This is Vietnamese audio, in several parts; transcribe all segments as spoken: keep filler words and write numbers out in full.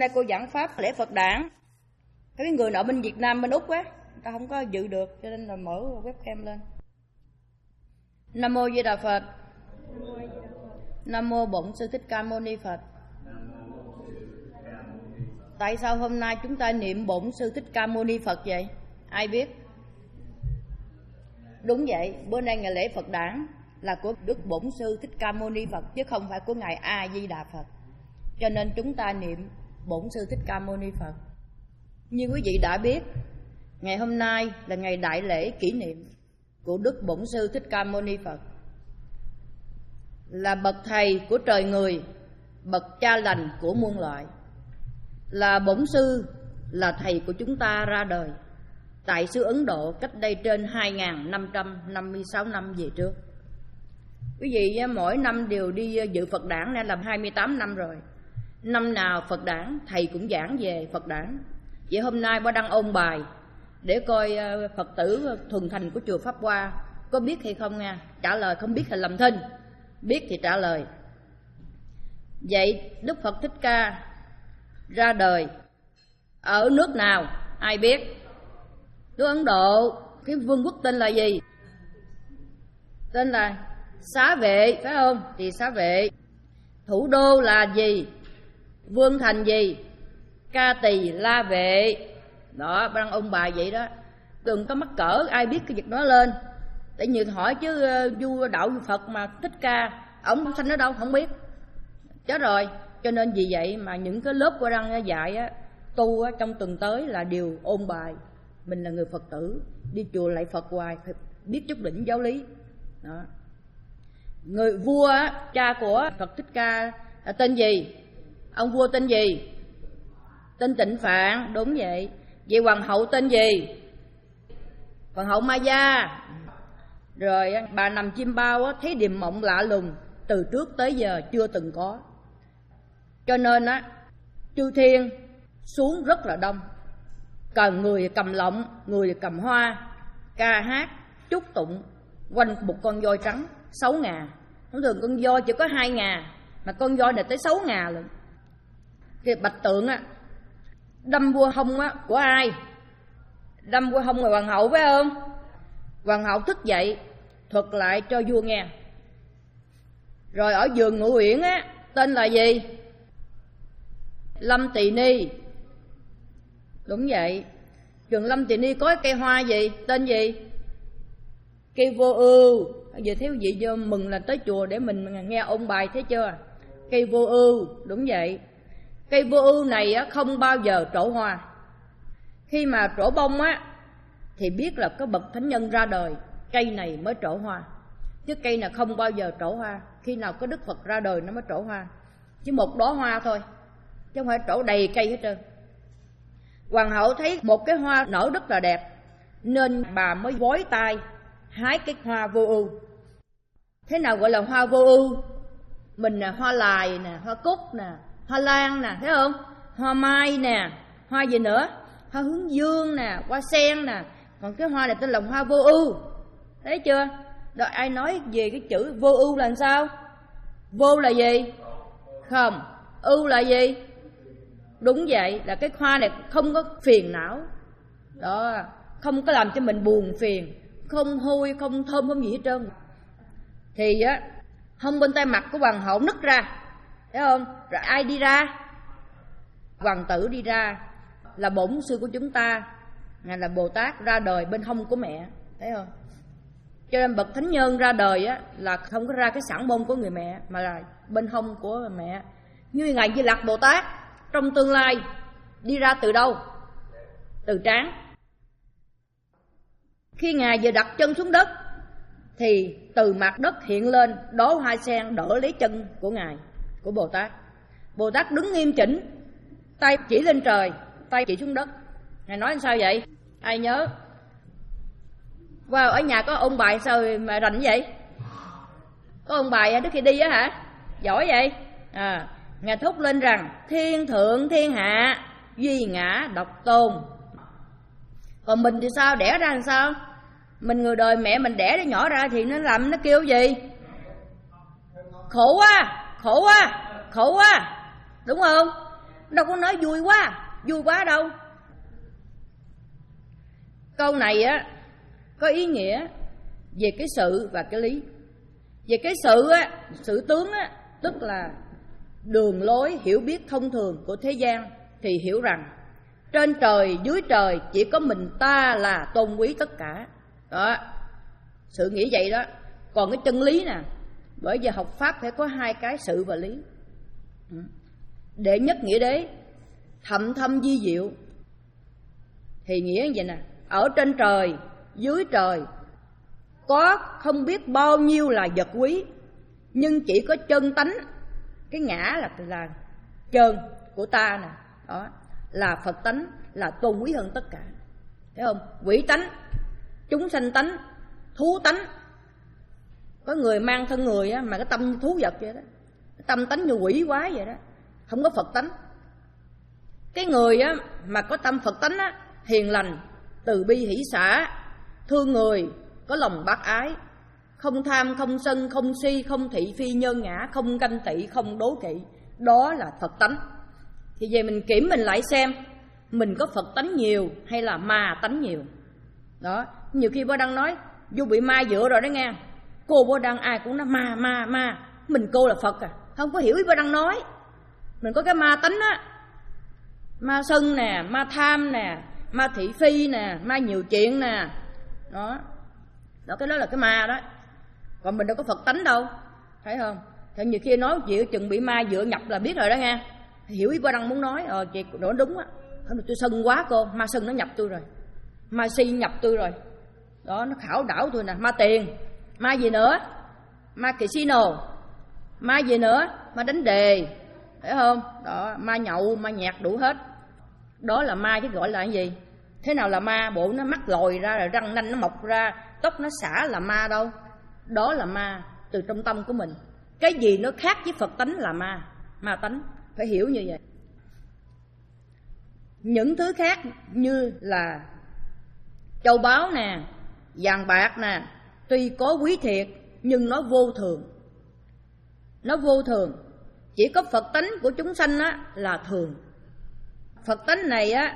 nay cô giảng pháp lễ Phật đản. Cái người nọ bên Việt Nam, bên Úc á, người ta không có dự được, cho nên là mở webcam lên. Nam mô Di Đà Phật. Nam mô Bổn Sư Thích Ca Mâu Ni Phật. Tại sao hôm nay chúng ta niệm Bổn Sư Thích Ca Mâu Ni Phật vậy? Ai biết? Đúng vậy, bữa nay ngày lễ Phật đản là của Đức Bổn Sư Thích Ca Mâu Ni Phật, chứ không phải của Ngài A Di Đà Phật. Cho nên chúng ta niệm Bổn Sư Thích Ca Mâu Ni Phật. Như quý vị đã biết, ngày hôm nay là ngày đại lễ kỷ niệm của Đức Bổn Sư Thích Ca Mâu Ni Phật, là bậc thầy của trời người, bậc cha lành của muôn loại, là bổn sư, là thầy của chúng ta ra đời tại xứ Ấn Độ cách đây trên hai nghìn năm trăm năm mươi sáu năm về trước. Quý vị mỗi năm đều đi dự Phật đản, nên làm hai mươi tám năm rồi. Năm nào Phật đản thầy cũng giảng về Phật đản. Vậy hôm nay ba đăng ôn bài để coi Phật tử thuần thành của chùa Pháp Hoa có biết hay không nha. Trả lời không biết thì làm thinh, biết thì trả lời. Vậy Đức Phật Thích Ca ra đời ở nước nào? Ai biết? Nước Ấn Độ. Cái vương quốc tên là gì? Tên là Xá Vệ, phải không? Thì Xá Vệ. Thủ đô là gì? Vương thành gì? Ca Tỳ La Vệ. Đó, đang ông bài vậy đó. Đừng có mắc cỡ ai biết cái việc đó lên. Tại nhiều hỏi chứ vua đạo Phật mà Thích Ca, ông sanh ở đâu không biết. Chết rồi. Cho nên vì vậy mà những cái lớp của đang dạy á, tu á, trong tuần tới là đều ôn bài. Mình là người Phật tử, đi chùa lạy Phật hoài, phải biết chút đỉnh giáo lý. Đó. Người vua á, cha của Phật Thích Ca là tên gì? Ông vua tên gì? Tên Tịnh Phạn, đúng vậy. Vậy hoàng hậu tên gì? Hoàng hậu Maya. Rồi bà nằm chim bao á, thấy điềm mộng lạ lùng, từ trước tới giờ chưa từng có. Cho nên á, chư thiên xuống rất là đông, cần người cầm lọng, người cầm hoa, ca hát, chúc tụng quanh một con voi trắng sáu ngà. Thông thường con voi chỉ có hai ngà, mà con voi này tới sáu ngà luôn. Cái bạch tượng á, đâm vua hông á của ai? Đâm vua hông là hoàng hậu, phải không? Hoàng hậu thức dậy thuật lại cho vua nghe. Rồi ở vườn Ngũ Uyển á, tên là gì? Lâm Tỳ Ni. Đúng vậy. Vườn Lâm Tỳ Ni có cây hoa gì? Tên gì? Cây vô ưu. Giờ thiếu vị vô mừng là tới chùa để mình nghe ôn bài, thấy chưa? Cây vô ưu, đúng vậy. Cây vô ưu này á, không bao giờ trổ hoa. Khi mà trổ bông á, thì biết là có bậc thánh nhân ra đời, cây này mới trổ hoa. Chứ cây này không bao giờ trổ hoa. Khi nào có Đức Phật ra đời nó mới trổ hoa. Chỉ một đóa hoa thôi, chứ không phải trổ đầy cây hết trơn. Hoàng hậu thấy một cái hoa nở rất là đẹp, nên bà mới vói tay hái cái hoa vô ưu. Thế nào gọi là hoa vô ưu? Mình là hoa lài nè, hoa cúc nè, hoa lan nè, thấy không? Hoa mai nè, hoa gì nữa? Hoa hướng dương nè, hoa sen nè. Còn cái hoa này tên là hoa vô ưu. Thấy chưa? Rồi ai nói về cái chữ vô ưu là sao? Vô là gì? Không. Ưu là gì? Đúng vậy, là cái hoa này không có phiền não. Đó, không có làm cho mình buồn phiền, không hôi, không thơm, không gì hết trơn. Thì á, hông bên tay mặt của hoàng hậu nứt ra, thấy không? Rồi ai đi ra? Hoàng tử đi ra, là bổn sư của chúng ta, Ngài là Bồ Tát ra đời bên hông của mẹ, thấy không? Cho nên bậc thánh nhân ra đời á, là không có ra cái sản môn của người mẹ, mà là bên hông của mẹ. Như Ngài Di Lặc Bồ Tát trong tương lai đi ra từ đâu? Từ trán. Khi Ngài vừa đặt chân xuống đất thì từ mặt đất hiện lên đóa hoa sen đỡ lấy chân của Ngài, của Bồ Tát. Bồ Tát đứng nghiêm chỉnh, tay chỉ lên trời, tay chỉ xuống đất. Ngài nói sao vậy? Ai nhớ? Wow, ở nhà có ông bài sao mà rành vậy? Có ông bài trước khi đi á hả? Giỏi vậy? À, Ngài thốt lên rằng thiên thượng thiên hạ, duy ngã độc tôn. Còn mình thì sao? Đẻ ra làm sao? Mình người đời mẹ mình đẻ đứa nhỏ ra thì nó làm nó kêu gì? Khổ quá, khổ quá, khổ quá, đúng không? đâu có nói vui quá, vui quá đâu. Câu này á có ý nghĩa về cái sự và cái lý. Về cái sự á, sự tướng á, tức là đường lối hiểu biết thông thường của thế gian, thì hiểu rằng trên trời dưới trời chỉ có mình ta là tôn quý tất cả. Đó, sự nghĩ vậy đó. Còn cái chân lý nè, bởi vì học Pháp phải có hai cái sự và lý. Đệ nhất nghĩa đế, thậm thâm di diệu, thì nghĩa như vậy nè: ở trên trời dưới trời có không biết bao nhiêu là vật quý, nhưng chỉ có chân tánh, cái ngã là là chân của ta nè, đó là Phật tánh, là tôn quý hơn tất cả. Thấy không? Quỷ tánh, chúng sanh tánh, thú tánh. Có người mang thân người á, mà cái tâm thú vật vậy đó, cái tâm tánh như quỷ quái vậy đó, không có Phật tánh. Cái người á mà có tâm Phật tánh á, hiền lành, từ bi hỷ xả, thương người, có lòng bác ái, không tham, không sân, không si, không thị phi nhân ngã, không ganh tị, không đố kỵ, đó là Phật tánh. Thì về mình kiểm mình lại xem, mình có Phật tánh nhiều hay là ma tánh nhiều. Đó, nhiều khi Bố Đăng nói vô bị ma dựa rồi đó nghe. Cô Bố Đăng ai cũng nói ma ma ma, mình cô là Phật à, không có hiểu ý Bố Đăng nói. Mình có cái ma tánh á, ma sân nè, ma tham nè, ma thị phi nè, ma nhiều chuyện nè. Đó, đó cái đó là cái ma đó. Còn mình đâu có Phật tánh đâu, thấy không? Thì nhiều khi nói chuyện chừng bị ma dựa nhập là biết rồi đó nghe. Hiểu ý Bố Đăng muốn nói, ờ chị nói đúng á. Thôi tôi sân quá cô, ma sân nó nhập tôi rồi, ma si nhập tôi rồi. Đó, nó khảo đảo tôi nè. Ma tiền, ma gì nữa? Ma casino, ma gì nữa? Ma đánh đề, thấy không? Đó, ma nhậu, ma nhạc đủ hết. Đó là ma chứ gọi là cái gì? Thế nào là ma? Bộ nó mắt lồi ra rồi răng nanh nó mọc ra, tóc nó xả là ma đâu. Đó là ma từ trong tâm của mình. Cái gì nó khác với Phật tánh là ma, ma tánh, phải hiểu như vậy. Những thứ khác như là châu báu nè, vàng bạc nè, tuy có quý thiệt nhưng nó vô thường. Nó vô thường. Chỉ có Phật tánh của chúng sanh á là thường. Phật tánh này á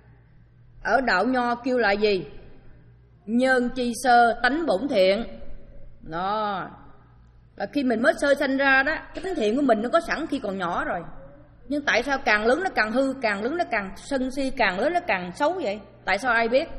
ở đạo Nho kêu là gì? Nhân chi sơ tánh bổn thiện. Đó, là khi mình mới sơ sanh ra đó, cái tánh thiện của mình nó có sẵn khi còn nhỏ rồi. Nhưng tại sao càng lớn nó càng hư, càng lớn nó càng sân si, càng lớn nó càng xấu vậy? Tại sao ai biết?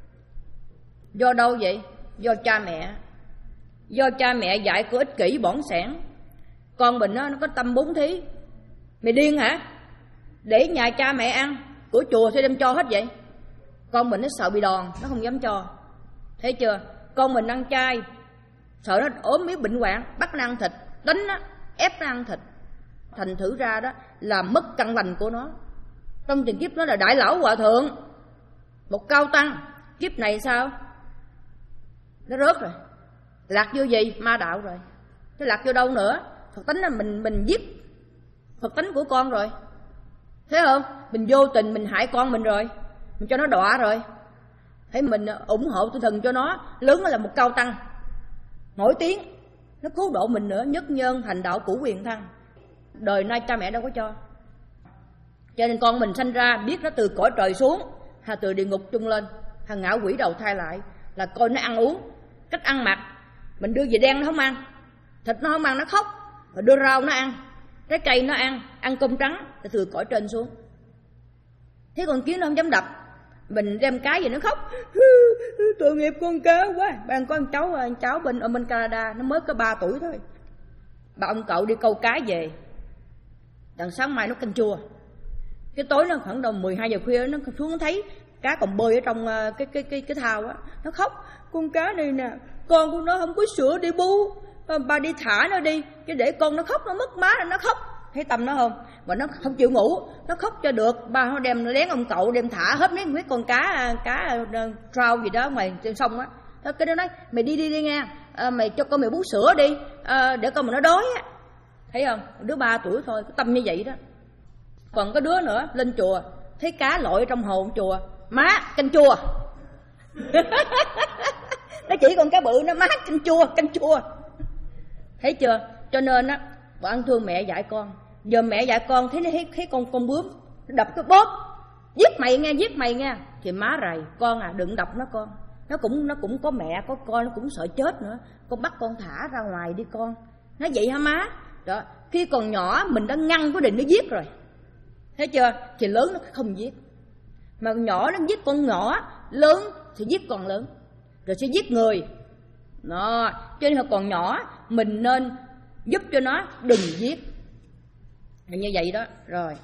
Do đâu vậy? Do cha mẹ. Do cha mẹ dạy của ích kỷ bỏng sẻn. Con mình nó, nó có tâm bốn thí. Mày điên hả? Để nhà cha mẹ ăn, của chùa sẽ đem cho hết vậy. Con mình nó sợ bị đòn, nó không dám cho. Thấy chưa? Con mình ăn chay, sợ nó ốm miếng bệnh hoạn, bắt nó ăn thịt, đánh nó, ép nó ăn thịt. Thành thử ra đó là mất căn lành của nó. Trong tiền kiếp nó là đại lão hòa thượng, một cao tăng. Kiếp này sao? Nó rớt rồi, lạc vô gì? Ma đạo rồi. Thế lạc vô đâu nữa? Phật tánh là mình mình giết Phật tánh của con rồi, thấy không? Mình vô tình mình hại con mình rồi, mình cho nó đọa rồi. Thấy mình ủng hộ tinh thần cho nó, lớn là một cao tăng nổi tiếng, nó cứu độ mình nữa, nhất nhân thành đạo cũ quyền thăng. Đời nay cha mẹ đâu có cho. Cho nên con mình sanh ra biết nó từ cõi trời xuống, hay từ địa ngục chung lên, hay ngã quỷ đầu thai lại, là coi nó ăn uống, cách ăn mặc. Mình đưa về đen nó không ăn, thịt nó không ăn, nó khóc. Mà đưa rau nó ăn, trái cây nó ăn, ăn cơm trắng, là từ cõi trên xuống. Thế con kiến nó không dám đập, mình đem cái gì nó khóc, tội nghiệp con cá quá. Bạn có con cháu, con cháu bên ở bên Canada, nó mới có ba tuổi thôi. Bà ông cậu đi câu cá về, đằng sáng mai nó canh chua. Cái tối nó khoảng đầu mười hai giờ khuya, nó xuống nó thấy cá còn bơi ở trong cái cái cái cái thao á, nó khóc. Con cá này nè, con của nó không có sữa để bu, bà đi thả nó đi, chứ để con nó khóc nó mất má, nó khóc. Thấy tâm nó không? Mà nó không chịu ngủ, nó khóc cho được. Ba nó đem lén ông cậu đem thả hết mấy mấy con cá cá trout gì đó ngoài trên sông á. Thế cái đó nói mày đi đi đi nghe, à, mày cho con mày bú sữa đi, à, để con mà nó đói á. Thấy không? Đứa ba tuổi thôi, cái tâm như vậy đó. Còn có đứa nữa lên chùa thấy cá lội trong hồ chùa, má canh chua. Nó chỉ còn cá bự, nó má canh chua, canh chua. Thấy chưa? Cho nên á, bạn thương mẹ dạy con. Giờ mẹ dạy con thấy nó thấy, thấy con con bướm, đập cái bóp, giết mày nghe, giết mày nghe. Thì má rầy, con à đừng đập nó con, nó cũng nó cũng có mẹ có con, nó cũng sợ chết nữa, con bắt con thả ra ngoài đi con. Nói vậy hả má? Đó, khi còn nhỏ mình đã ngăn quyết định nó giết rồi, thấy chưa? Thì lớn nó không giết, mà nhỏ nó giết con nhỏ, lớn thì giết con lớn, rồi sẽ giết người. Đó, cho nên còn nhỏ mình nên giúp cho nó đừng giết, như vậy đó. Rồi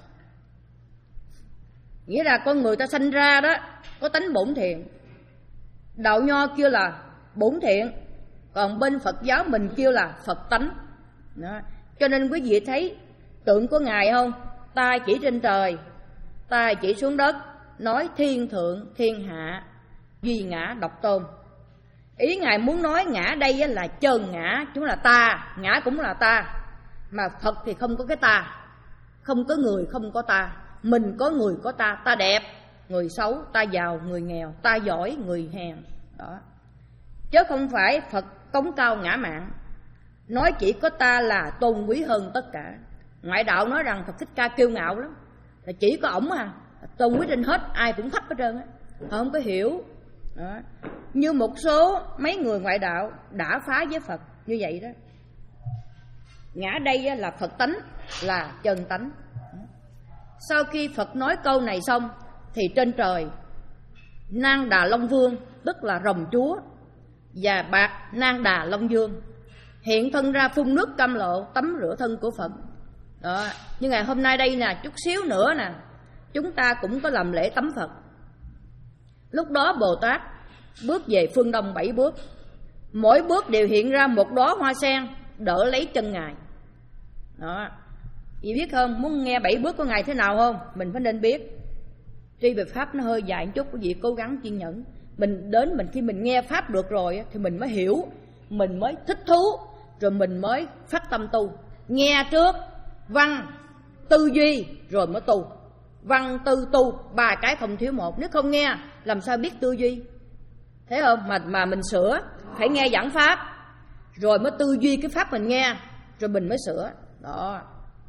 nghĩa là con người ta sanh ra đó có tánh bổn thiện, đạo nho kêu là bổn thiện, còn bên Phật giáo mình kêu là Phật tánh. Đó. Cho nên quý vị thấy tượng của Ngài không? tay chỉ trên trời, tay chỉ xuống đất, nói thiên thượng thiên hạ, duy ngã độc tôn. Ý Ngài muốn nói ngã đây là chân ngã, chúng là ta, ngã cũng là ta. Mà Phật thì không có cái ta, không có người không có ta. Mình có người có ta, ta đẹp, người xấu, ta giàu, người nghèo, ta giỏi, người hèn. Đó. Chứ không phải Phật cống cao ngã mạn, nói chỉ có ta là tôn quý hơn tất cả. Ngoại đạo nói rằng Phật Thích Ca kiêu ngạo lắm, là chỉ có ổng à, tôn quý trên hết, ai cũng thấp hết trơn á, họ không có hiểu. Đó. Như một số mấy người ngoại đạo đã phá với Phật như vậy đó. Ngã đây là Phật tánh, là chân tánh. Sau khi Phật nói câu này xong thì trên trời Nang Đà Long Vương, tức là rồng chúa, và bạc Nang Đà Long Vương hiện thân ra phun nước cam lộ tắm rửa thân của Phật. Đó, như ngày hôm nay đây nè, chút xíu nữa nè, chúng ta cũng có làm lễ tắm Phật. Lúc đó Bồ Tát bước về phương đông bảy bước, mỗi bước đều hiện ra một đóa hoa sen đỡ lấy chân Ngài. Đó, chị biết không, muốn nghe bảy bước của Ngài thế nào không? Mình phải nên biết. Tuy về Pháp nó hơi dài một chút, quý vị cố gắng kiên nhẫn. Mình đến, mình khi mình nghe Pháp được rồi thì mình mới hiểu, mình mới thích thú, rồi mình mới phát tâm tu. Nghe trước, văn, tư duy, rồi mới tu. Văn, tư, tu, ba cái không thiếu một. Nếu không nghe, làm sao biết tư duy? Thấy không? Mà, mà mình sửa, phải nghe giảng Pháp, rồi mới tư duy cái Pháp mình nghe, rồi mình mới sửa. Đó.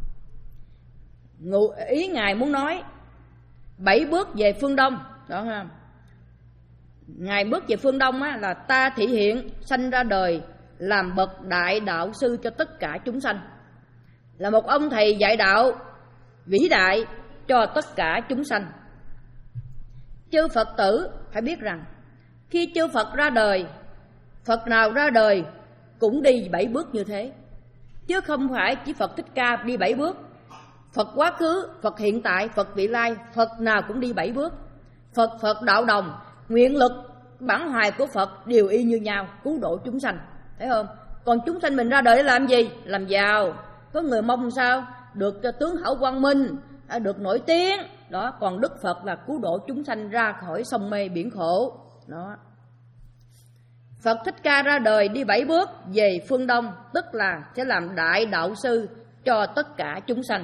Ý Ngài muốn nói bảy bước về phương Đông. Đó ha. Ngài bước về phương Đông á, là ta thị hiện sanh ra đời làm bậc đại đạo sư cho tất cả chúng sanh, là một ông thầy dạy đạo vĩ đại cho tất cả chúng sanh. Chư Phật tử phải biết rằng khi chư Phật ra đời, Phật nào ra đời cũng đi bảy bước như thế, chứ không phải chỉ Phật Thích Ca đi bảy bước. Phật quá khứ, Phật hiện tại, Phật vị lai, Phật nào cũng đi bảy bước. Phật Phật đạo đồng, nguyện lực bản hoài của Phật đều y như nhau, cứu độ chúng sanh. Thấy không? Còn chúng sanh mình ra đời để làm gì? Làm giàu. Có người mong sao? Được tướng hảo quang minh, được nổi tiếng. Đó. Còn Đức Phật là cứu độ chúng sanh ra khỏi sông mê biển khổ. Đó. Phật Thích Ca ra đời đi bảy bước về phương Đông, tức là sẽ làm đại đạo sư cho tất cả chúng sanh.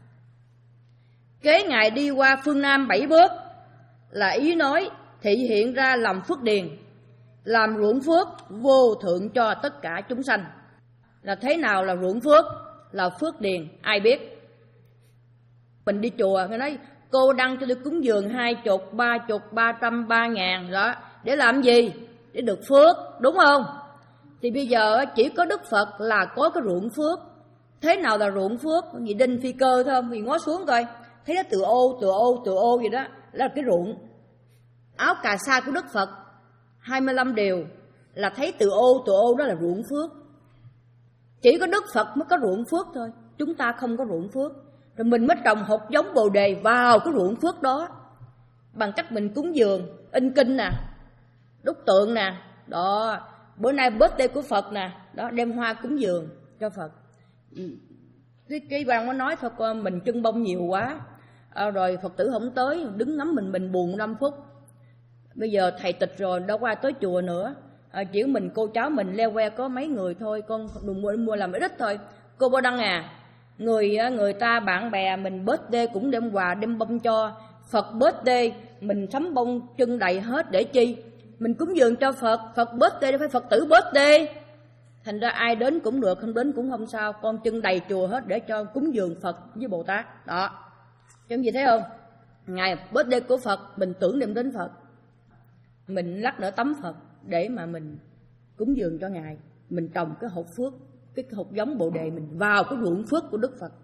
Kế Ngài đi qua phương Nam bảy bước là ý nói thị hiện ra làm phước điền, làm ruộng phước vô thượng cho tất cả chúng sanh. Là thế nào là ruộng phước? Là phước điền, ai biết? Mình đi chùa, người nói cô đăng cho tôi cúng dường hai chục, ba chục, ba trăm, ba ngàn đó. Để làm gì? Để được phước, đúng không? Thì bây giờ chỉ có Đức Phật là có cái ruộng phước. Thế nào là ruộng phước? Vì đinh phi cơ thôi không? Vì ngó xuống coi, thấy nó từ ô, từ ô, từ ô vậy đó, là cái ruộng. Áo cà sa của Đức Phật hai mươi lăm điều là thấy từ ô, từ ô đó là ruộng phước. Chỉ có Đức Phật mới có ruộng phước thôi, chúng ta không có ruộng phước. Rồi mình mới trồng hột giống Bồ Đề vào cái ruộng phước đó, bằng cách mình cúng dường, in kinh nè, đúc tượng nè. Đó, bữa nay birthday của Phật nè, đó, đem hoa cúng dường cho Phật. Cái, cái ban nó nói thôi con, mình trưng bông nhiều quá, à, rồi Phật tử không tới, đứng ngắm mình mình buồn năm phút. Bây giờ thầy tịch rồi, đâu có ai tới chùa nữa, à, chỉ mình cô cháu mình leo que có mấy người thôi, con đừng mua, mua làm ít thôi. Cô Bô Đăng à, người người ta bạn bè mình birthday cũng đem quà đem bông cho. Phật birthday mình sắm bông trưng đầy hết để chi? Mình cúng dường cho Phật. Phật birthday đâu phải Phật tử birthday. Thành ra ai đến cũng được, không đến cũng không sao, con trưng đầy chùa hết để cho cúng dường Phật với Bồ Tát. Đó. Trong gì thấy không? Ngày birthday của Phật mình tưởng niệm đến Phật, mình lắc đỡ tấm Phật để mà mình cúng dường cho Ngài. Mình trồng cái hột phước, cái hột giống Bồ Đề mình vào cái ruộng phước của Đức Phật.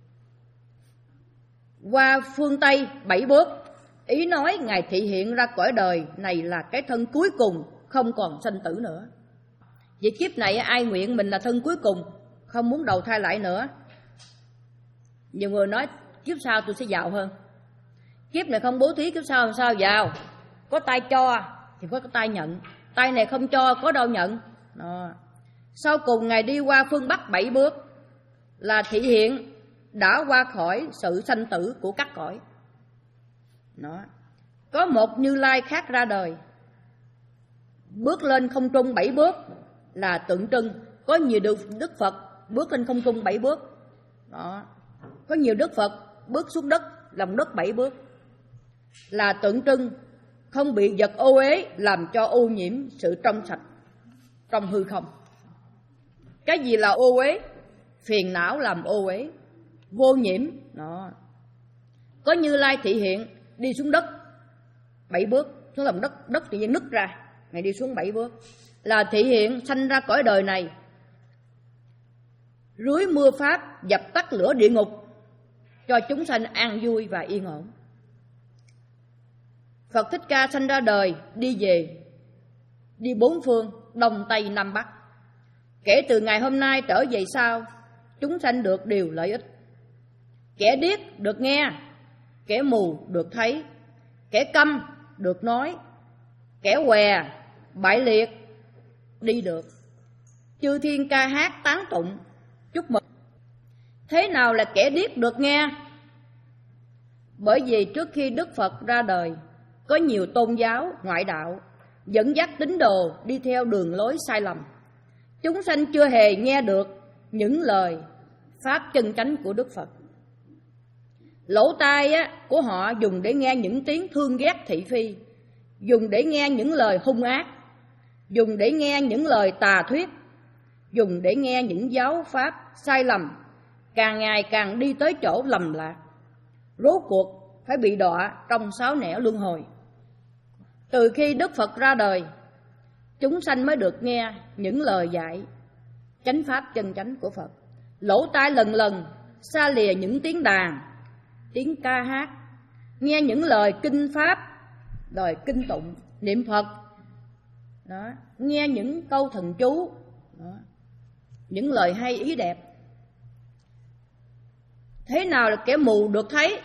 Qua phương Tây bảy bước, ý nói Ngài thị hiện ra cõi đời này là cái thân cuối cùng, không còn sanh tử nữa. Vậy kiếp này ai nguyện mình là thân cuối cùng, không muốn đầu thai lại nữa? Nhiều người nói kiếp sau tôi sẽ giàu hơn. Kiếp này không bố thí, kiếp sau làm sao giàu? Có tay cho thì có tay nhận, tay này không cho có đâu nhận. Đó. Sau cùng Ngài đi qua phương Bắc bảy bước là thị hiện đã qua khỏi sự sanh tử của các cõi. Đó. Có một Như Lai khác ra đời, bước lên không trung bảy bước là tượng trưng. Có nhiều Đức, Đức Phật bước lên không trung bảy bước. Đó. Có nhiều Đức Phật bước xuống đất, lòng đất bảy bước là tượng trưng không bị vật ô uế làm cho ô nhiễm sự trong sạch trong hư không. Cái gì là ô uế? Phiền não làm ô uế, vô nhiễm. Đó. Có Như Lai thị hiện đi xuống đất bảy bước, xuống lòng đất, đất tự nhiên nứt ra, Ngài đi xuống bảy bước là thị hiện sanh ra cõi đời này, rưới mưa pháp, dập tắt lửa địa ngục, cho chúng sanh an vui và yên ổn. Phật Thích Ca sanh ra đời, đi về, đi bốn phương, Đông Tây Nam Bắc. Kể từ ngày hôm nay trở về sau, chúng sanh được điều lợi ích. Kẻ điếc được nghe, kẻ mù được thấy, kẻ câm được nói, kẻ què, bại liệt đi được. Chư thiên ca hát tán tụng, chúc mừng. Thế nào là kẻ điếc được nghe? Bởi vì trước khi Đức Phật ra đời, có nhiều tôn giáo, ngoại đạo dẫn dắt tín đồ đi theo đường lối sai lầm. Chúng sanh chưa hề nghe được những lời pháp chân chánh của Đức Phật. Lỗ tai á, của họ dùng để nghe những tiếng thương ghét thị phi, dùng để nghe những lời hung ác, dùng để nghe những lời tà thuyết, dùng để nghe những giáo pháp sai lầm, càng ngày càng đi tới chỗ lầm lạc, rốt cuộc phải bị đọa trong sáu nẻo luân hồi. Từ khi Đức Phật ra đời, chúng sanh mới được nghe những lời dạy chánh pháp chân chánh của Phật. Lỗ tai lần lần xa lìa những tiếng đàn, tiếng ca hát, nghe những lời kinh pháp, lời kinh tụng, niệm Phật. Đó, nghe những câu thần chú, đó, những lời hay ý đẹp. Thế nào là kẻ mù được thấy?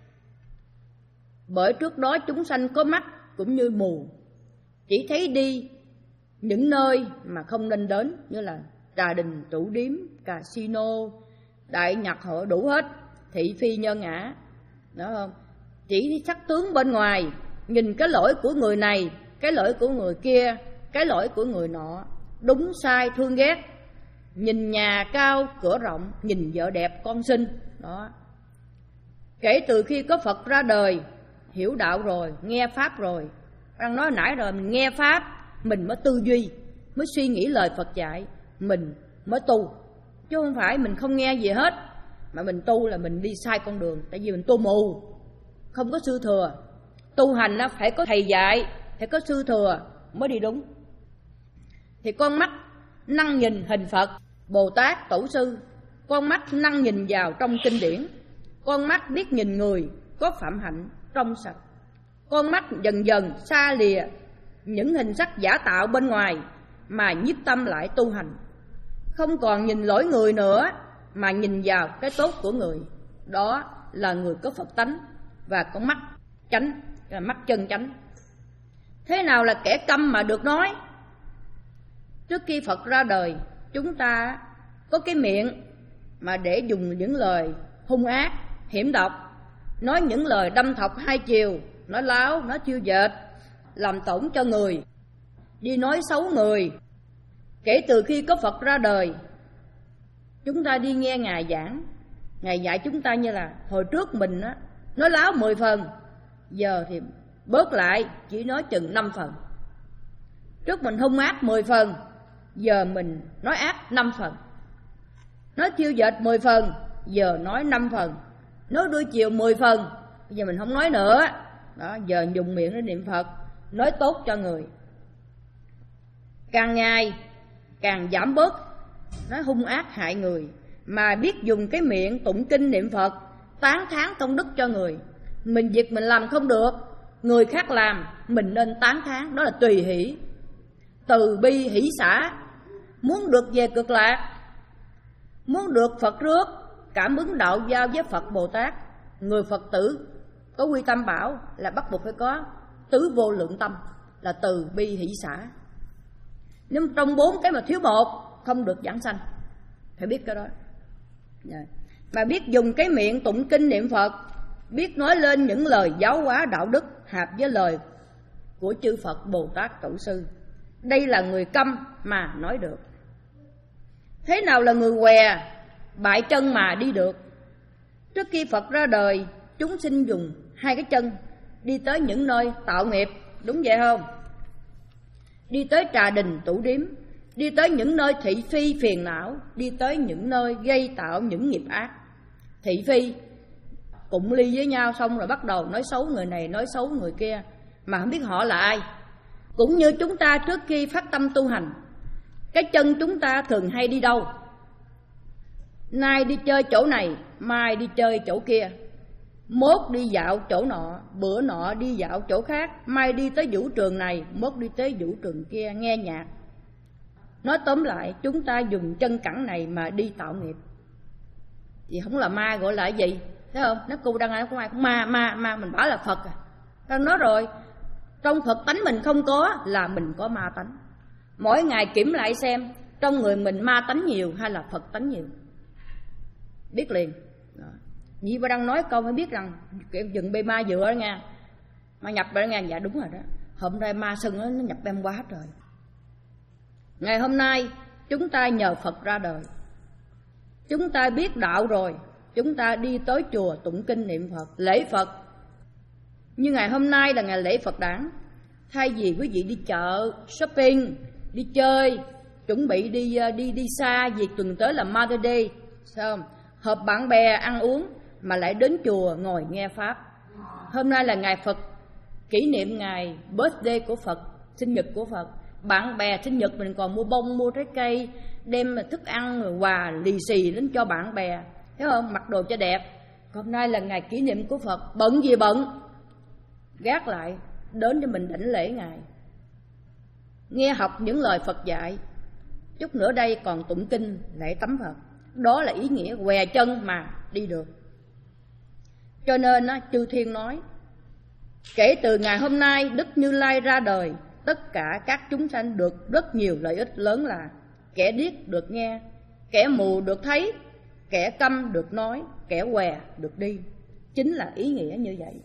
Bởi trước đó chúng sanh có mắt cũng như mù, chỉ thấy đi những nơi mà không nên đến, như là trà đình, tủ điếm, casino, đại nhạc hội đủ hết, thị phi nhân ngã. Đó không? Chỉ sắc tướng bên ngoài, nhìn cái lỗi của người này, cái lỗi của người kia, cái lỗi của người nọ, đúng sai thương ghét. Nhìn nhà cao cửa rộng, nhìn vợ đẹp con xinh. Đó. Kể từ khi có Phật ra đời, hiểu đạo rồi, nghe pháp rồi, đang nói nãy rồi, mình nghe pháp, mình mới tư duy, mới suy nghĩ lời Phật dạy, mình mới tu. Chứ không phải mình không nghe gì hết, mà mình tu là mình đi sai con đường. Tại vì mình tu mù, không có sư thừa. Tu hành nó phải có thầy dạy, phải có sư thừa mới đi đúng. Thì con mắt năng nhìn hình Phật, Bồ Tát, Tổ sư. Con mắt năng nhìn vào trong kinh điển. Con mắt biết nhìn người có phạm hạnh trong sạch. Con mắt dần dần xa lìa những hình sắc giả tạo bên ngoài, mà nhiếp tâm lại tu hành. Không còn nhìn lỗi người nữa, mà nhìn vào cái tốt của người. Đó là người có Phật tánh và có mắt chánh, là mắt chân chánh. Thế nào là kẻ câm mà được nói? Trước khi Phật ra đời, chúng ta có cái miệng mà để dùng những lời hung ác, hiểm độc, nói những lời đâm thọc hai chiều, nói láo, nói chiêu dệt, làm tổn cho người, đi nói xấu người. Kể từ khi có Phật ra đời, chúng ta đi nghe Ngài giảng, Ngài dạy chúng ta như là hồi trước mình á, nói láo mười phần, giờ thì bớt lại chỉ nói chừng năm phần. Trước mình hung ác mười phần, giờ mình nói ác năm phần. Nói chiêu dệt mười phần, giờ nói năm phần. nói đôi chiều mười phần. Bây giờ mình không nói nữa đó, giờ dùng miệng để niệm Phật, nói tốt cho người. Càng ngày càng giảm bớt nói hung ác hại người, mà biết dùng cái miệng tụng kinh niệm Phật, tán thán công đức cho người. Mình việc mình làm không được, người khác làm, mình nên tán thán, đó là tùy hỷ, từ bi hỷ xả. Muốn được về cực lạc, muốn được Phật rước, cảm ứng đạo giao với Phật Bồ Tát, người Phật tử có quy tâm bảo là bắt buộc phải có tứ vô lượng tâm, là từ bi hỷ xả. Nếu trong bốn cái mà thiếu một, không được giảng sanh, phải biết cái đó. Mà biết dùng cái miệng tụng kinh niệm Phật, biết nói lên những lời giáo hóa đạo đức hợp với lời của chư Phật Bồ Tát Tổ sư. Đây là người câm mà nói được. Thế nào là người què, bại chân mà đi được? Trước khi Phật ra đời, chúng sinh dùng hai cái chân đi tới những nơi tạo nghiệp, đúng vậy không? Đi tới trà đình tủ điếm, đi tới những nơi thị phi phiền não, đi tới những nơi gây tạo những nghiệp ác. Thị phi cụng ly với nhau xong rồi bắt đầu nói xấu người này, nói xấu người kia, mà không biết họ là ai. Cũng như chúng ta trước khi phát tâm tu hành, cái chân chúng ta thường hay đi đâu? Nay đi chơi chỗ này, mai đi chơi chỗ kia, mốt đi dạo chỗ nọ, bữa nọ đi dạo chỗ khác, mai đi tới vũ trường này, mốt đi tới vũ trường kia nghe nhạc. Nói tóm lại, chúng ta dùng chân cẳng này mà đi tạo nghiệp thì không là ma gọi là gì? Thấy không? Nó cô đang ai cũng ai cũng ma, ma, ma mình bảo là Phật à. Ta nói rồi, trong Phật tánh mình không có là mình có ma tánh. Mỗi ngày kiểm lại xem trong người mình ma tánh nhiều hay là Phật tánh nhiều, biết liền. Nhi bà đang nói câu phải biết rằng kiểu dừng bê ma dựa đó nha, ma nhập rồi đó nha. Dạ đúng rồi đó, hôm nay ma sưng nó nhập em quá hết rồi. Ngày hôm nay chúng ta nhờ Phật ra đời, chúng ta biết đạo rồi, chúng ta đi tới chùa tụng kinh niệm Phật, lễ Phật. Như ngày hôm nay là ngày lễ Phật đản, thay vì quý vị đi chợ shopping, đi chơi, chuẩn bị đi đi đi xa, việc tuần tới là Mother Day, sao không? Họp bạn bè ăn uống, mà lại đến chùa ngồi nghe pháp. Hôm nay là ngày Phật, kỷ niệm ngày birthday của Phật, sinh nhật của Phật. Bạn bè sinh nhật mình còn mua bông, mua trái cây, đem thức ăn, quà, lì xì đến cho bạn bè, thấy không? Mặc đồ cho đẹp. Hôm nay là ngày kỷ niệm của Phật, bận gì bận, gác lại, đến cho mình đảnh lễ Ngài, nghe học những lời Phật dạy. Chút nữa đây còn tụng kinh lễ tắm Phật. Đó là ý nghĩa què chân mà đi được. Cho nên chư Thiên nói, kể từ ngày hôm nay Đức Như Lai ra đời, tất cả các chúng sanh được rất nhiều lợi ích lớn là: kẻ điếc được nghe, kẻ mù được thấy, kẻ câm được nói, kẻ què được đi. Chính là ý nghĩa như vậy.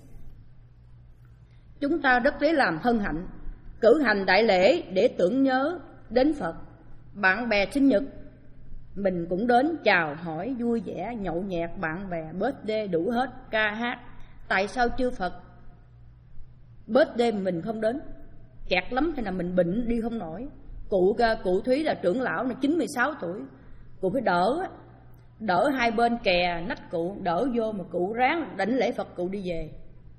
Chúng ta rất lấy làm hân hạnh, cử hành đại lễ để tưởng nhớ đến Phật. Bạn bè sinh nhật mình cũng đến chào hỏi vui vẻ, nhậu nhẹt bạn bè, birthday đủ hết, ca hát. Tại sao chư Phật birthday mình không đến? Kẹt lắm hay là mình bệnh đi không nổi. Cụ cụ Thúy là trưởng lão là chín mươi sáu tuổi, cụ phải đỡ đỡ hai bên kè nách cụ, đỡ vô mà cụ ráng đảnh lễ Phật cụ đi về.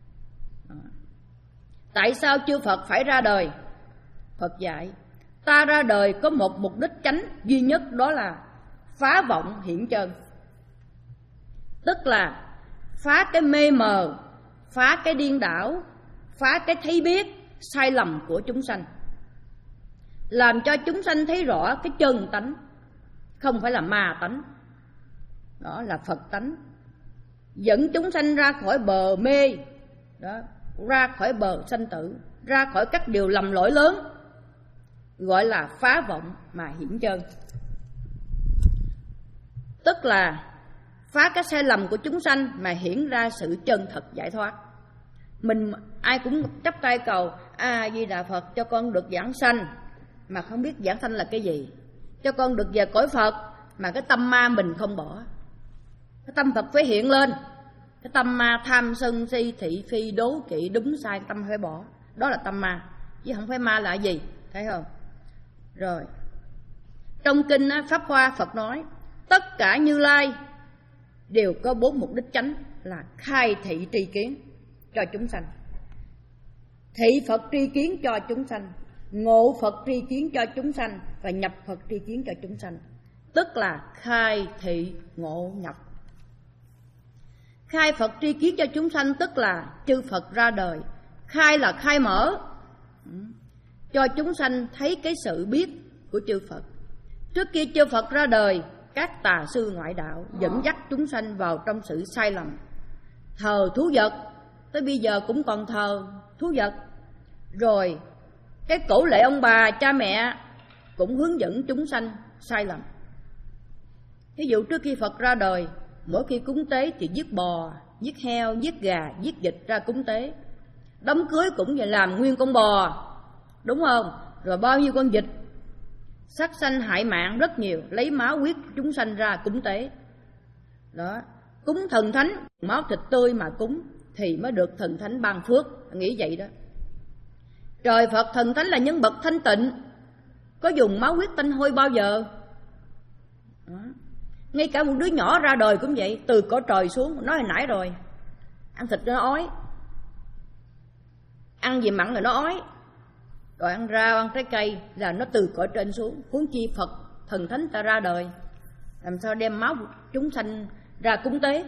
Tại sao chư Phật phải ra đời? Phật dạy ta ra đời có một mục đích chánh duy nhất, đó là phá vọng hiển chân. Tức là phá cái mê mờ, phá cái điên đảo, phá cái thấy biết sai lầm của chúng sanh, làm cho chúng sanh thấy rõ cái chân tánh, không phải là ma tánh, đó là Phật tánh. Dẫn chúng sanh ra khỏi bờ mê đó, ra khỏi bờ sanh tử, ra khỏi các điều lầm lỗi lớn, gọi là phá vọng mà hiển chân. Tức là phá cái sai lầm của chúng sanh mà hiển ra sự chân thật giải thoát. Mình ai cũng chắp tay cầu A Di Đà Phật cho con được giảng sanh, mà không biết giảng sanh là cái gì. Cho con được về cõi Phật, mà cái tâm ma mình không bỏ. Cái tâm Phật phải hiện lên. Cái tâm ma tham sân si thị phi đố kỵ đúng sai, tâm phải bỏ. Đó là tâm ma, chứ không phải ma là gì, thấy không? Rồi trong kinh Pháp Hoa Phật nói tất cả Như Lai đều có bốn mục đích chánh. là khai thị tri kiến cho chúng sanh. Thị Phật tri kiến cho chúng sanh, ngộ Phật tri kiến cho chúng sanh và nhập Phật tri kiến cho chúng sanh. Tức là khai thị ngộ nhập. Khai Phật tri kiến cho chúng sanh tức là chư Phật ra đời. Khai là khai mở, cho chúng sanh thấy cái sự biết của chư Phật. Trước khi chư Phật ra đời, các tà sư ngoại đạo dẫn dắt chúng sanh vào trong sự sai lầm, thờ thú vật, tới bây giờ cũng còn thờ thú vật. Rồi cái cổ lệ ông bà cha mẹ cũng hướng dẫn chúng sanh sai lầm. Ví dụ trước khi Phật ra đời, mỗi khi cúng tế thì giết bò, giết heo, giết gà, giết vịt ra cúng tế. Đám cưới cũng vậy, làm nguyên con bò, đúng không? Rồi bao nhiêu con vịt, sát sanh hại mạng rất nhiều, lấy máu huyết chúng sanh ra cúng tế. Đó, cúng thần thánh, máu thịt tươi mà cúng thì mới được thần thánh ban phước, nghĩ vậy đó. Trời Phật thần thánh là nhân bậc thanh tịnh, có dùng máu huyết tanh hôi bao giờ. Đó. Ngay cả một đứa nhỏ ra đời cũng vậy, từ cõi trời xuống, nói hồi nãy rồi, ăn thịt nó ói, ăn gì mặn rồi nó ói, rồi ăn rau, ăn trái cây là nó từ cõi trên xuống. Huống chi Phật thần thánh ta ra đời, làm sao đem máu chúng sanh ra cúng tế.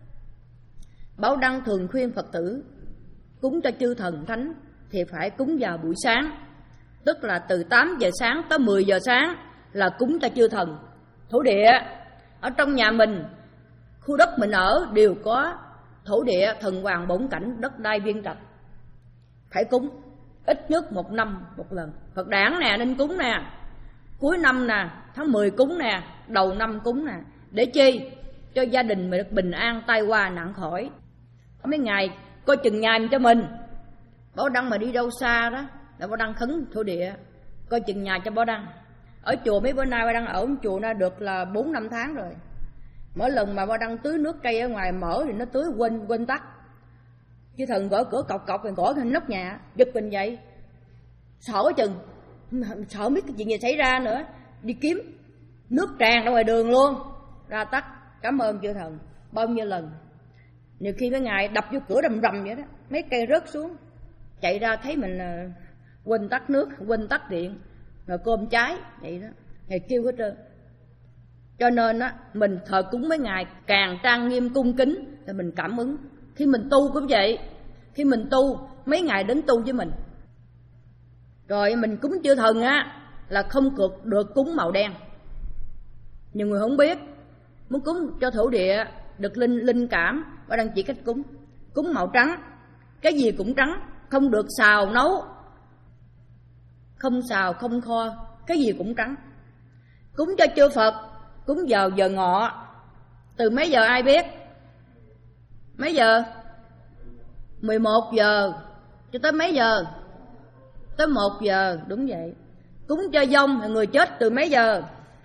Bảo Đăng thường khuyên Phật tử cúng cho chư thần thánh thì phải cúng vào buổi sáng, tức là từ tám giờ sáng tới mười giờ sáng là cúng cho chư thần thổ địa. Ở trong nhà mình, khu đất mình ở đều có thổ địa, thần hoàng, bổn cảnh, đất đai, viên trạch, phải cúng ít nhất một năm một lần. Phật đản nè nên cúng nè, cuối năm nè, tháng mười cúng nè, đầu năm cúng nè. Để chi? Cho gia đình mình được bình an, tai qua nạn khỏi. Có mấy ngày coi chừng nhà cho mình. Bảo Đăng mà đi đâu xa đó là Bảo Đăng khấn thổ địa, coi chừng nhà cho Bảo Đăng. Ở chùa mấy bữa nay Bảo Đăng ở chùa nó được là bốn năm tháng rồi. Mỗi lần mà Bảo Đăng tưới nước cây ở ngoài mở thì nó tưới quên quên tắt. Chứ thần gõ cửa cọc cọc rồi gõ lên nóc nhà, giật mình vậy. Sợ chừng, sợ biết cái chuyện gì xảy ra nữa. Đi kiếm nước tràn ra ngoài đường luôn, ra tắt, cảm ơn chư thần. Bao nhiêu lần nhiều khi mấy ngày đập vô cửa rầm rầm vậy đó, mấy cây rớt xuống, chạy ra thấy mình uh, quên tắt nước, quên tắt điện, rồi cơm cháy vậy đó, ngày kêu hết trơn. Cho nên á, mình thờ cúng mấy ngày càng trang nghiêm cung kính thì mình cảm ứng. Khi mình tu cũng vậy, khi mình tu mấy ngày đến tu với mình, rồi mình cúng chư thần á là không được được cúng màu đen. Nhiều người không biết, muốn cúng cho thổ địa được linh linh cảm, Bảo Đăng chỉ cách cúng cúng màu trắng, cái gì cũng trắng, không được xào nấu, không xào không kho, cái gì cũng trắng. Cúng cho chư Phật, cúng vào giờ ngọ, từ mấy giờ ai biết? Mấy giờ? mười một giờ cho tới mấy giờ? Tới một giờ, đúng vậy. Cúng cho vong người chết từ mấy giờ?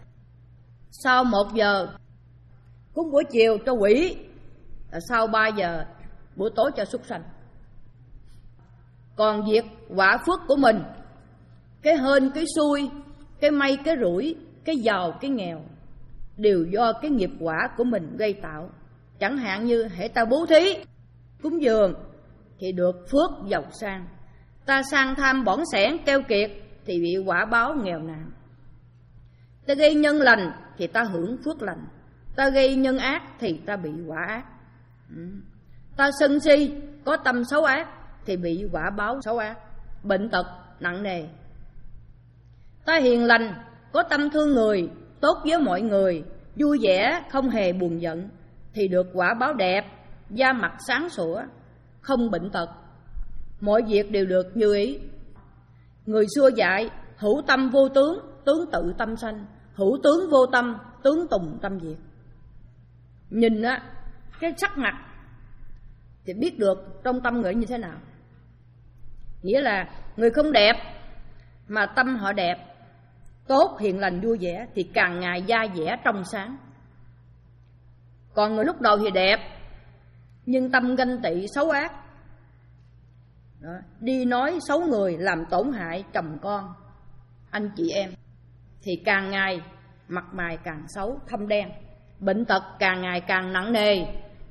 Sau một giờ. Cúng buổi chiều cho quỷ là sau ba giờ, buổi tối cho súc sanh. Còn việc quả phước của mình, cái hên, cái xui, cái may, cái rủi, cái giàu, cái nghèo đều do cái nghiệp quả của mình gây tạo. Chẳng hạn như hễ ta bố thí, cúng dường thì được phước giàu sang. Ta sang tham bỏn sẻn keo kiệt thì bị quả báo nghèo nàn. Ta gây nhân lành thì ta hưởng phước lành, ta gây nhân ác thì ta bị quả ác. Ta sân si, có tâm xấu ác thì bị quả báo xấu ác, bệnh tật nặng nề. Ta hiền lành, có tâm thương người, tốt với mọi người, vui vẻ, không hề buồn giận thì được quả báo đẹp, da mặt sáng sủa, không bệnh tật, mọi việc đều được như ý. Người xưa dạy hữu tâm vô tướng, tướng tự tâm sanh, hữu tướng vô tâm, tướng tùng tâm diệt. Nhìn á cái sắc mặt thì biết được trong tâm người như thế nào. Nghĩa là người không đẹp mà tâm họ đẹp, tốt, hiền lành, vui vẻ thì càng ngày da dẻ trong sáng. Còn người lúc đầu thì đẹp nhưng tâm ganh tị xấu ác, đó, đi nói xấu người, làm tổn hại chồng con, anh chị em thì càng ngày mặt mày càng xấu, thâm đen, bệnh tật càng ngày càng nặng nề,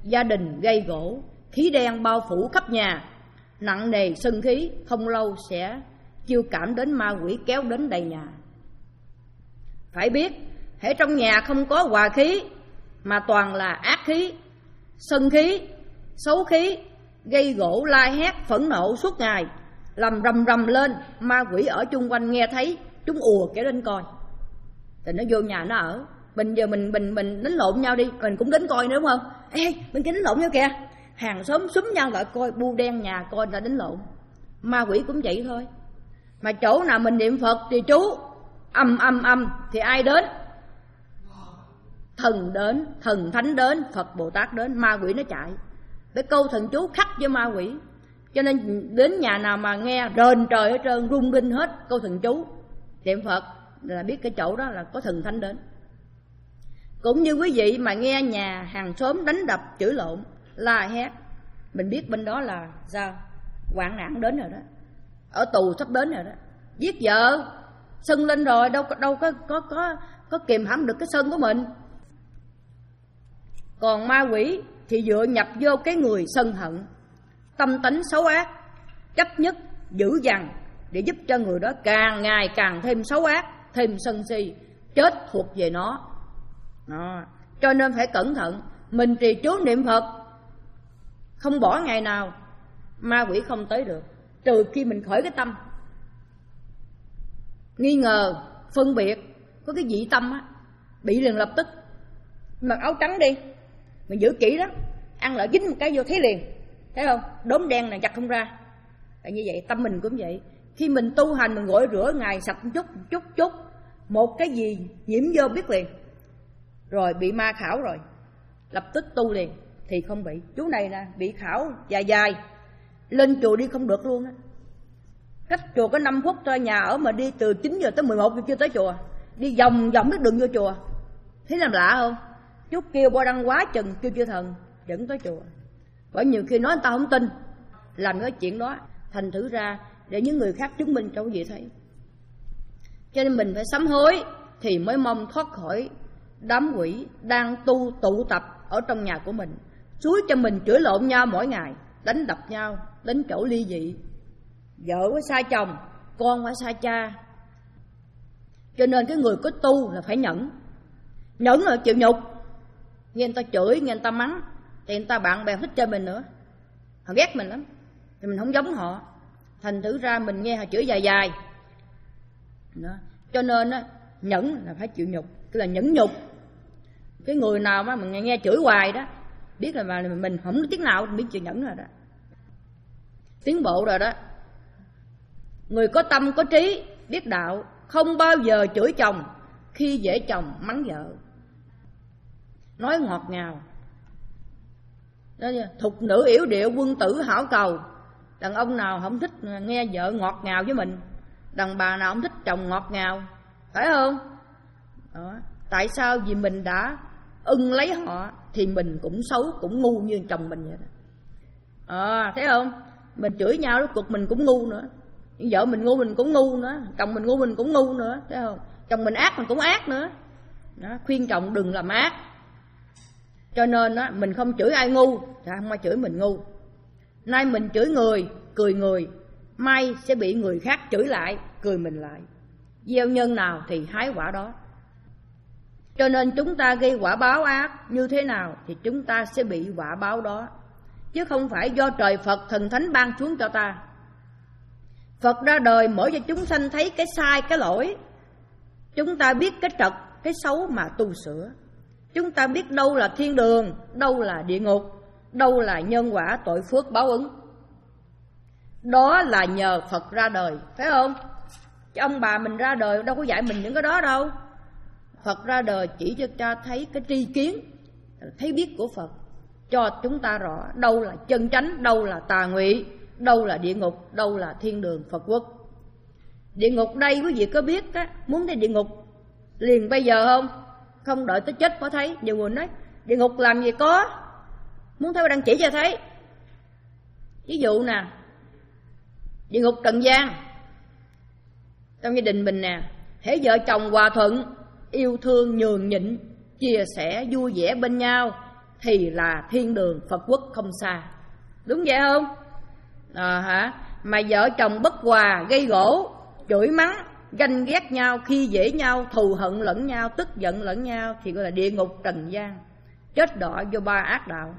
gia đình gây gỗ, khí đen bao phủ khắp nhà, nặng nề sân khí, không lâu sẽ chiêu cảm đến ma quỷ kéo đến đầy nhà. Phải biết, hễ trong nhà không có hòa khí mà toàn là ác khí, sân khí, xấu khí, gây gỗ la hét phẫn nộ suốt ngày, làm rầm rầm lên, ma quỷ ở chung quanh nghe thấy chúng ùa kéo đến coi. Thì nó vô nhà nó ở. Mình giờ mình mình mình đánh lộn nhau đi, mình cũng đến coi nữa đúng không? Ê, mình kia đánh lộn nhau kìa. Hàng xóm xúm nhau lại coi, bu đen nhà coi là đánh lộn. Ma quỷ cũng vậy thôi. Mà chỗ nào mình niệm Phật thì chú âm âm âm thì ai đến? Thần đến, thần thánh đến, Phật Bồ Tát đến, ma quỷ nó chạy. Để câu thần chú khắc với ma quỷ. Cho nên đến nhà nào mà nghe rền trời hết trơn, rung rinh hết câu thần chú niệm Phật là biết cái chỗ đó là có thần thánh đến. Cũng như quý vị mà nghe nhà hàng xóm đánh đập chửi lộn la hét, mình biết bên đó là sao? Hoạn nạn đến rồi đó, ở tù sắp đến rồi đó, giết vợ sân lên rồi, đâu đâu có có có có kìm hãm được cái sân của mình. Còn ma quỷ thì dựa nhập vô cái người sân hận, tâm tánh xấu ác, chấp nhất dữ dằn để giúp cho người đó càng ngày càng thêm xấu ác, thêm sân si, chết thuộc về nó. Đó. Cho nên phải cẩn thận, mình trì chú niệm Phật không bỏ ngày nào ma quỷ không tới được, trừ khi mình khởi cái tâm nghi ngờ, phân biệt, có cái dị tâm á, bị liền lập tức. Mặc áo trắng đi, mình giữ kỹ đó, ăn lại dính một cái vô thấy liền, thấy không? Đốm đen này chặt không ra. Tại như vậy tâm mình cũng vậy. Khi mình tu hành mình gội rửa ngày sạch một chút, một chút, chút, một cái gì nhiễm vô biết liền. Rồi bị ma khảo rồi, lập tức tu liền thì không bị. Chú này nè, bị khảo dài dài, lên chùa đi không được luôn á. Cách chùa có năm phút thôi, nhà ở mà đi từ chín giờ tới mười một giờ chưa tới chùa. Đi vòng vòng biết đường vô chùa. Thấy làm lạ không? Chút kêu bo đăng quá chừng kêu chưa thần dẫn tới chùa. Bởi nhiều khi nói người ta không tin, làm cái chuyện đó thành thử ra để những người khác chứng minh cho quý vị thấy. Cho nên mình phải sám hối thì mới mong thoát khỏi đám quỷ đang tu tụ tập ở trong nhà của mình, xúi cho mình chửi lộn nhau mỗi ngày, đánh đập nhau đến chỗ ly dị, vợ phải xa chồng, con phải xa cha. Cho nên cái người có tu là phải nhẫn, nhẫn là chịu nhục. Nghe người ta chửi, nghe người ta mắng thì người ta bạn bè thích chơi mình nữa, họ ghét mình lắm, thì mình không giống họ, thành thử ra mình nghe họ chửi dài dài đó. Cho nên á, nhẫn là phải chịu nhục, tức là nhẫn nhục. Cái người nào mà mình nghe, nghe chửi hoài đó, biết là mà mình không có tiếng nào biết chịu nhẫn rồi đó, tiến bộ rồi đó. Người có tâm có trí biết đạo không bao giờ chửi chồng khi dễ chồng mắng vợ, nói ngọt ngào đó. Thục nữ yểu điệu, quân tử hảo cầu. Đàn ông nào không thích nghe vợ ngọt ngào với mình, đàn bà nào không thích chồng ngọt ngào, phải không? Đó. Tại sao? Vì mình đã ưng lấy họ thì mình cũng xấu, cũng ngu như chồng mình vậy đó. À, thấy không? Mình chửi nhau đó, cuộc mình cũng ngu nữa, vợ mình ngu mình cũng ngu nữa, chồng mình ngu mình cũng ngu nữa, thấy không? Chồng mình ác mình cũng ác nữa đó. Khuyên chồng đừng làm ác. Cho nên á, mình không chửi ai ngu thì không ai chửi mình ngu. Nay mình chửi người, cười người, mai sẽ bị người khác chửi lại, cười mình lại. Gieo nhân nào thì hái quả đó. Cho nên chúng ta gây quả báo ác như thế nào thì chúng ta sẽ bị quả báo đó, chứ không phải do trời Phật thần thánh ban xuống cho ta. Phật ra đời mở cho chúng sanh thấy cái sai cái lỗi, chúng ta biết cái trật cái xấu mà tu sửa. Chúng ta biết đâu là thiên đường, đâu là địa ngục, đâu là nhân quả tội phước báo ứng. Đó là nhờ Phật ra đời, phải không? Chứ ông bà mình ra đời đâu có dạy mình những cái đó đâu. Phật ra đời chỉ cho ta thấy cái tri kiến, thấy biết của Phật, cho chúng ta rõ đâu là chân chánh, đâu là tà ngụy, đâu là địa ngục, đâu là thiên đường Phật quốc. Địa ngục đây quý vị có biết á, muốn thấy địa ngục liền bây giờ không? Không đợi tới chết mới thấy. Nhiều người nói địa ngục làm gì có, muốn thấy đang chỉ cho thấy. Ví dụ nè, địa ngục trần gian trong gia đình mình nè, hễ vợ chồng hòa thuận, yêu thương nhường nhịn, chia sẻ vui vẻ bên nhau thì là thiên đường Phật quốc không xa. Đúng vậy không? À, hả? Mà vợ chồng bất hòa, gây gỗ, chửi mắng, ganh ghét nhau, khi dễ nhau, thù hận lẫn nhau, tức giận lẫn nhau thì gọi là địa ngục trần gian, chết đọa vô ba ác đạo.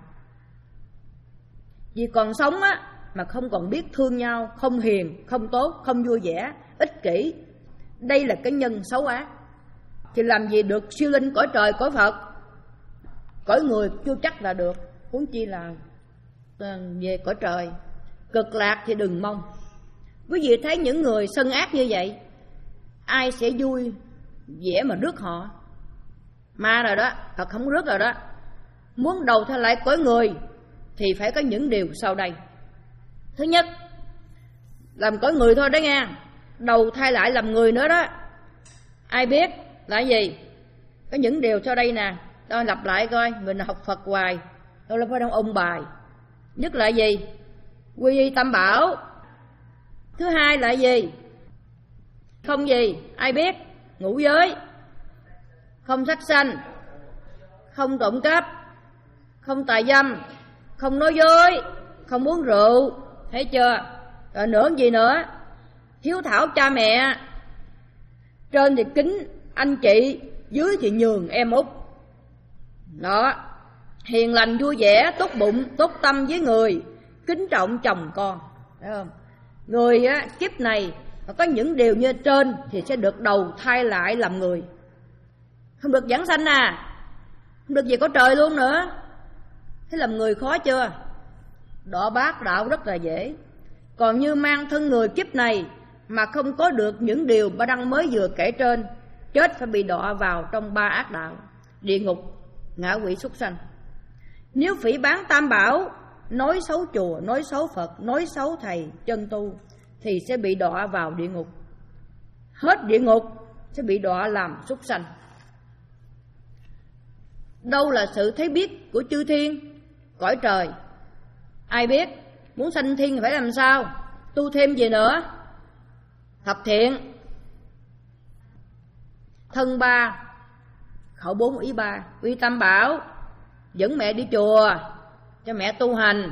Vì còn sống á mà không còn biết thương nhau, không hiền, không tốt, không vui vẻ, ích kỷ, đây là cái nhân xấu ác, thì làm gì được siêu linh cõi trời cõi Phật. Cõi người chưa chắc là được, huống chi là về cõi trời. Cực lạc thì đừng mong. Quý vị thấy những người sân ác như vậy, ai sẽ vui vẻ mà rước họ? Ma rồi đó, Phật không rước rồi đó. Muốn đầu thai lại cõi người thì phải có những điều sau đây. Thứ nhất, làm cõi người thôi đó nha, đầu thai lại làm người nữa đó. Ai biết là gì? Có những điều sau đây nè. Đó, lặp lại coi, mình học Phật hoài đâu là phải đang ôn bài. Nhất là gì? Quy y tam bảo. Thứ hai là gì? Không gì? Ai biết? Ngũ giới, không sát sanh, không trộm cắp, không tà dâm, không nói dối, không uống rượu. Thấy chưa? Rồi nữa gì nữa? Hiếu thảo cha mẹ. Trên thì kính anh chị, dưới thì nhường em út. Đó. Hiền lành vui vẻ, tốt bụng, tốt tâm với người, kính trọng chồng con. Thấy không? Người á, kiếp này mà có những điều như trên thì sẽ được đầu thai lại làm người. Không được giảng sanh à, không được về có trời luôn nữa. Thế làm người khó chưa? Đọa bát đạo rất là dễ. Còn như mang thân người kiếp này mà không có được những điều ba đăng mới vừa kể trên, chết phải bị đọa vào trong ba ác đạo: địa ngục, ngạ quỷ, súc sanh. Nếu phỉ báng tam bảo, nói xấu chùa, nói xấu Phật, nói xấu thầy chân tu thì sẽ bị đọa vào địa ngục. Hết địa ngục sẽ bị đọa làm súc sanh. Đâu là sự thấy biết của chư thiên cõi trời? Ai biết? Muốn sanh thiên phải làm sao? Tu thêm gì nữa? Thập thiện, thân ba, khẩu bốn, ý ba, quy tam bảo, dẫn mẹ đi chùa cho mẹ tu hành.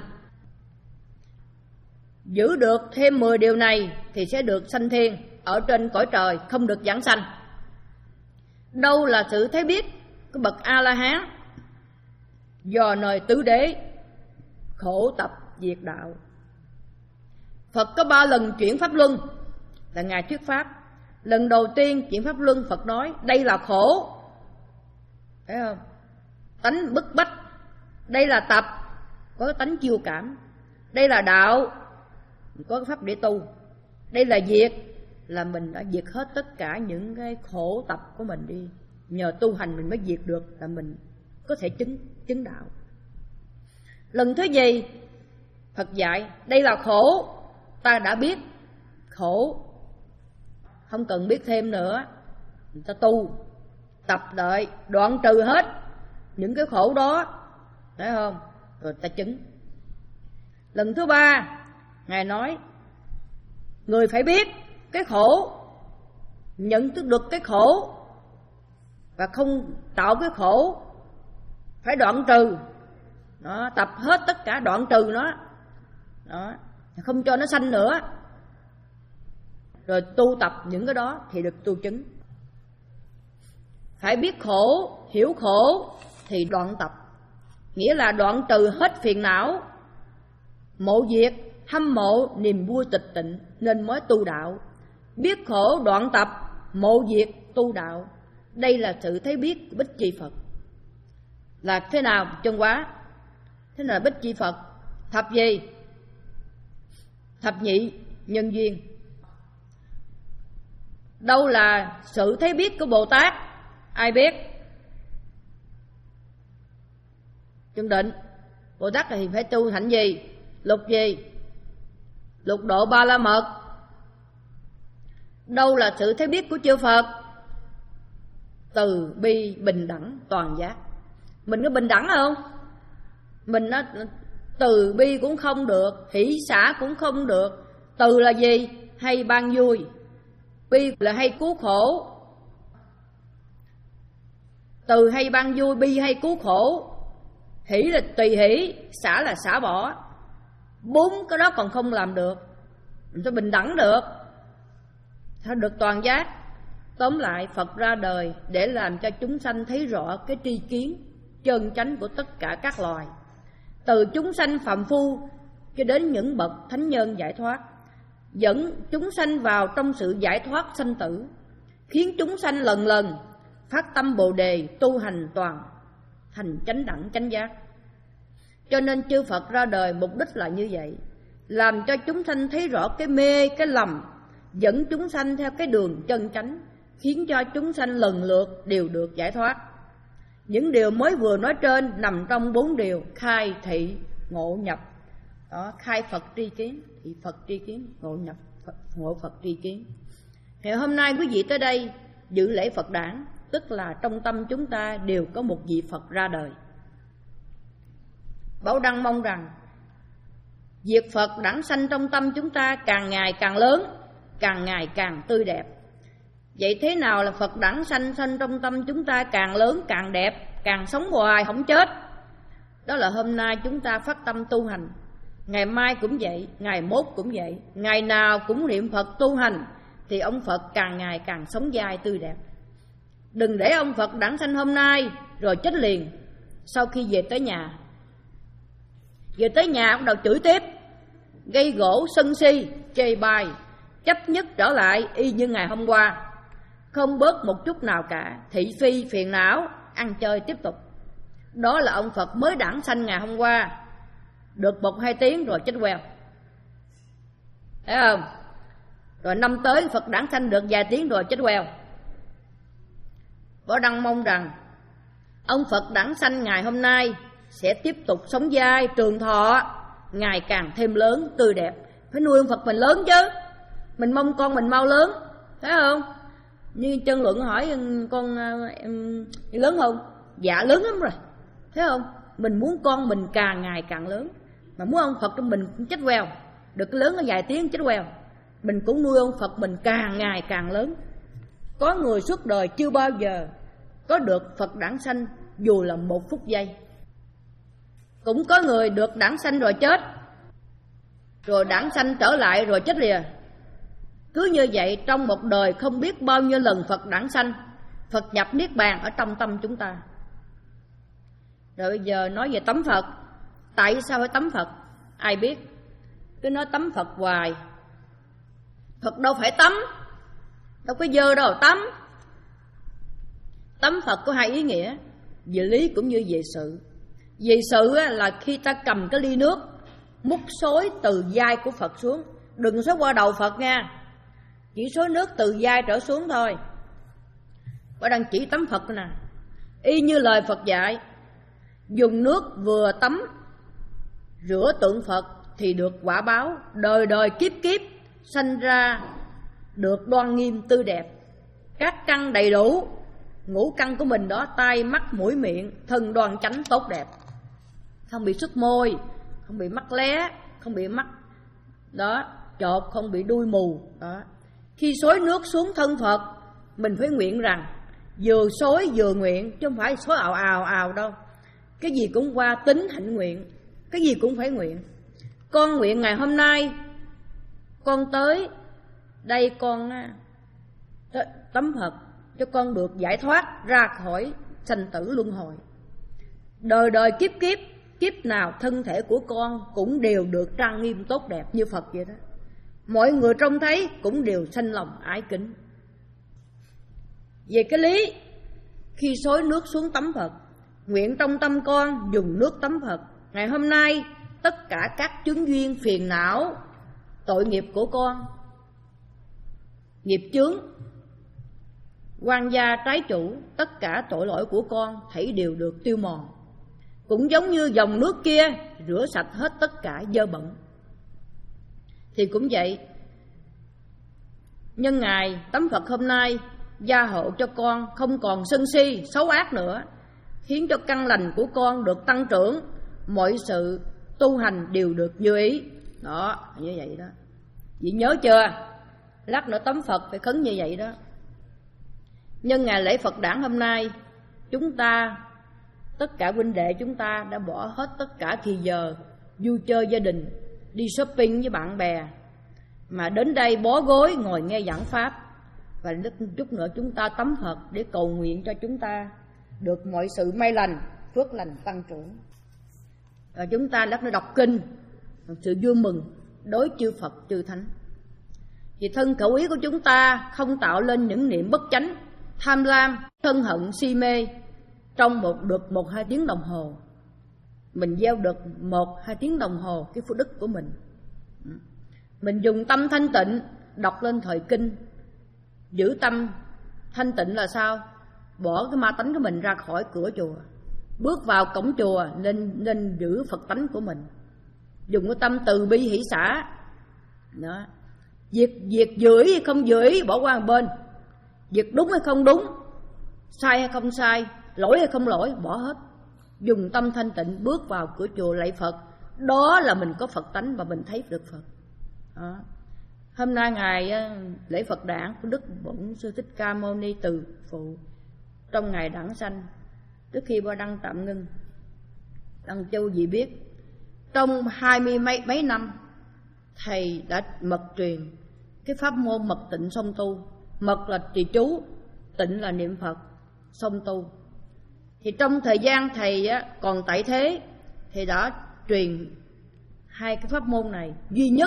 Giữ được thêm mười điều này thì sẽ được sanh thiên ở trên cõi trời, không được giảng sanh. Đâu là sự thấy biết của bậc A-la-hán? Do nơi tứ đế khổ tập diệt đạo. Phật có ba lần chuyển pháp luân là Ngài thuyết pháp. Lần đầu tiên chuyển pháp luân, Phật nói đây là khổ, thấy không? Tánh bức bách. Đây là tập, có tánh chiêu cảm. Đây là đạo, có pháp để tu. Đây là diệt, là mình đã diệt hết tất cả những cái khổ tập của mình đi. Nhờ tu hành mình mới diệt được, là mình có thể chứng, chứng đạo. Lần thứ gì Phật dạy đây là khổ, ta đã biết khổ, không cần biết thêm nữa. Người ta tu, tập đợi, đoạn trừ hết những cái khổ đó, thấy không? Rồi ta chứng. Lần thứ ba Ngài nói người phải biết cái khổ, nhận thức được cái khổ và không tạo cái khổ, phải đoạn trừ đó, tập hết tất cả, đoạn trừ nó đó, không cho nó sanh nữa. Rồi tu tập những cái đó thì được tu chứng. Phải biết khổ, hiểu khổ thì đoạn tập, nghĩa là đoạn trừ hết phiền não, mộ diệt, hâm mộ, niềm vui tịch tịnh, nên mới tu đạo. Biết khổ, đoạn tập, mộ diệt, tu đạo. Đây là sự thấy biết của Bích Chi Phật. Là thế nào chân quá? Thế nào là Bích Chi Phật? Thập gì? Thập nhị nhân duyên. Đâu là sự thấy biết của Bồ Tát? Ai biết? Chân định. Bồ Tát thì phải tu hạnh gì? Lục gì? Lục độ ba la mật. Đâu là sự thấy biết của chư Phật? Từ bi bình đẳng toàn giác. Mình có bình đẳng không? Mình nó từ bi cũng không được, hỷ xả cũng không được. Từ là gì? Hay ban vui. Bi là hay cứu khổ. Từ hay ban vui, bi hay cứu khổ. hỷ là tùy hỷ, xả là xả bỏ. Bốn cái đó còn không làm được, mình phải bình đẳng được, sao được toàn giác. Tóm lại, Phật ra đời để làm cho chúng sanh thấy rõ cái tri kiến chân chánh của tất cả các loài, từ chúng sanh phàm phu cho đến những bậc thánh nhân giải thoát, dẫn chúng sanh vào trong sự giải thoát sanh tử, khiến chúng sanh lần lần phát tâm Bồ đề, tu hành toàn thành chánh đẳng chánh giác. Cho nên chư Phật ra đời mục đích là như vậy, làm cho chúng sanh thấy rõ cái mê, cái lầm, dẫn chúng sanh theo cái đường chân chánh, khiến cho chúng sanh lần lượt đều được giải thoát. Những điều mới vừa nói trên nằm trong bốn điều khai thị ngộ nhập. Đó, khai Phật tri kiến, thị Phật tri kiến, ngộ nhập Phật, ngộ Phật tri kiến. Ngày hôm nay quý vị tới đây dự lễ Phật đản, tức là trong tâm chúng ta đều có một vị Phật ra đời. Bảo Đăng mong rằng việc Phật đản sanh trong tâm chúng ta càng ngày càng lớn, càng ngày càng tươi đẹp. Vậy thế nào là Phật đản sanh sanh trong tâm chúng ta càng lớn càng đẹp, càng sống hoài không chết? Đó là hôm nay chúng ta phát tâm tu hành, ngày mai cũng vậy, ngày mốt cũng vậy, ngày nào cũng niệm Phật tu hành, thì ông Phật càng ngày càng sống dai tươi đẹp. Đừng để ông Phật đản sanh hôm nay rồi chết liền. Sau khi về tới nhà, về tới nhà ông đầu chửi tiếp, gây gỗ sân si, chê bai, chấp nhất trở lại y như ngày hôm qua, không bớt một chút nào cả, thị phi phiền não, ăn chơi tiếp tục. Đó là ông Phật mới đản sanh ngày hôm qua, được một hai tiếng rồi chết queo, thấy không? Rồi năm tới Phật đản sanh được vài tiếng rồi chết queo. Bảo Đăng mong rằng ông Phật đản sanh ngày hôm nay sẽ tiếp tục sống dai trường thọ, ngày càng thêm lớn tươi đẹp. Phải nuôi ông Phật mình lớn chứ, mình mong con mình mau lớn, thấy không? Như Chân Luận hỏi con em lớn không? Dạ lớn lắm rồi, thấy không? Mình muốn con mình càng ngày càng lớn, mà muốn ông Phật trong mình cũng chết queo, được lớn ở vài tiếng chết queo. Mình cũng nuôi ông Phật mình càng ngày càng lớn. Có người suốt đời chưa bao giờ có được Phật đản sanh dù là một phút giây. Cũng có người được đản sanh rồi chết, rồi đản sanh trở lại rồi chết lìa. Cứ như vậy trong một đời không biết bao nhiêu lần Phật đản sanh, Phật nhập Niết Bàn ở trong tâm chúng ta. Rồi bây giờ nói về tắm Phật. Tại sao phải tắm Phật? Ai biết? Cứ nói tắm Phật hoài. Phật đâu phải tắm, đâu có dơ đâu tắm. Tắm Phật có hai ý nghĩa, về lý cũng như về sự. Về sự là khi ta cầm cái ly nước, múc xối từ vai của Phật xuống. Đừng xối qua đầu Phật nha, chỉ xối nước từ vai trở xuống thôi. Có đang chỉ tắm Phật nè, y như lời Phật dạy, dùng nước vừa tắm rửa tượng Phật thì được quả báo đời đời kiếp kiếp, sanh ra được đoan nghiêm tươi đẹp, các căn đầy đủ. Ngũ căn của mình đó, tai mắt mũi miệng, thân đoan chánh tốt đẹp, không bị xuất môi, không bị mắc lé, không bị mắc đó chột, không bị đuôi mù đó. Khi xối nước xuống thân Phật, mình phải nguyện rằng vừa xối vừa nguyện, chứ không phải xối ào ào ào đâu. Cái gì cũng qua tính hạnh nguyện, cái gì cũng phải nguyện. Con nguyện ngày hôm nay con tới đây con tắm Phật cho con được giải thoát ra khỏi sanh tử luân hồi. Đời đời kiếp kiếp, kiếp nào thân thể của con cũng đều được trang nghiêm tốt đẹp như Phật vậy đó. Mọi người trông thấy cũng đều sanh lòng ái kính. Về cái lý, khi xối nước xuống tắm Phật, nguyện trong tâm con dùng nước tắm Phật. Ngày hôm nay tất cả các chướng duyên phiền não, tội nghiệp của con, nghiệp chướng, oan gia trái chủ, tất cả tội lỗi của con thảy đều được tiêu mòn. Cũng giống như dòng nước kia rửa sạch hết tất cả dơ bẩn. Thì cũng vậy, nhân ngày tắm Phật hôm nay gia hộ cho con không còn sân si xấu ác nữa, khiến cho căn lành của con được tăng trưởng, mọi sự tu hành đều được như ý. Đó, như vậy đó. Chị nhớ chưa? Lát nữa tắm Phật phải khấn như vậy đó. Nhân ngày lễ Phật đản hôm nay, chúng ta Tất cả huynh đệ chúng ta đã bỏ hết tất cả thì giờ vui chơi gia đình, đi shopping với bạn bè, mà đến đây bó gối ngồi nghe giảng pháp. Và chút nữa chúng ta tắm Phật để cầu nguyện cho chúng ta được mọi sự may lành, phước lành tăng trưởng. Và chúng ta đã đọc kinh, sự vui mừng đối chư Phật chư Thánh. Vì thân khẩu ý của chúng ta không tạo lên những niệm bất chánh, tham lam, thân hận, si mê trong một được một hai tiếng đồng hồ. Mình gieo được một hai tiếng đồng hồ cái phước đức của mình. Mình dùng tâm thanh tịnh đọc lên thời kinh. Giữ tâm thanh tịnh là sao? Bỏ cái ma tánh của mình ra khỏi cửa chùa, bước vào cổng chùa nên nên giữ Phật tánh của mình. Dùng cái tâm từ bi hỷ xả. Đó. Việc việc dưỡi hay không dưỡi bỏ qua một bên. Việc đúng hay không đúng, sai hay không sai, lỗi hay không lỗi, bỏ hết. Dùng tâm thanh tịnh bước vào cửa chùa lạy Phật. Đó là mình có Phật tánh và mình thấy được Phật. Đó. Hôm nay ngày lễ Phật đản của Đức Bổn Sư Thích Ca Mâu Ni Từ Phụ, trong ngày đản sanh, trước khi Ba Đăng tạm ngưng, Đăng Châu gì biết, trong hai mươi mấy, mấy năm thầy đã mật truyền cái pháp môn mật tịnh song tu. Mật là trì chú, tịnh là niệm Phật, song tu. Thì trong thời gian thầy còn tại thế thì đã truyền hai cái pháp môn này duy nhất.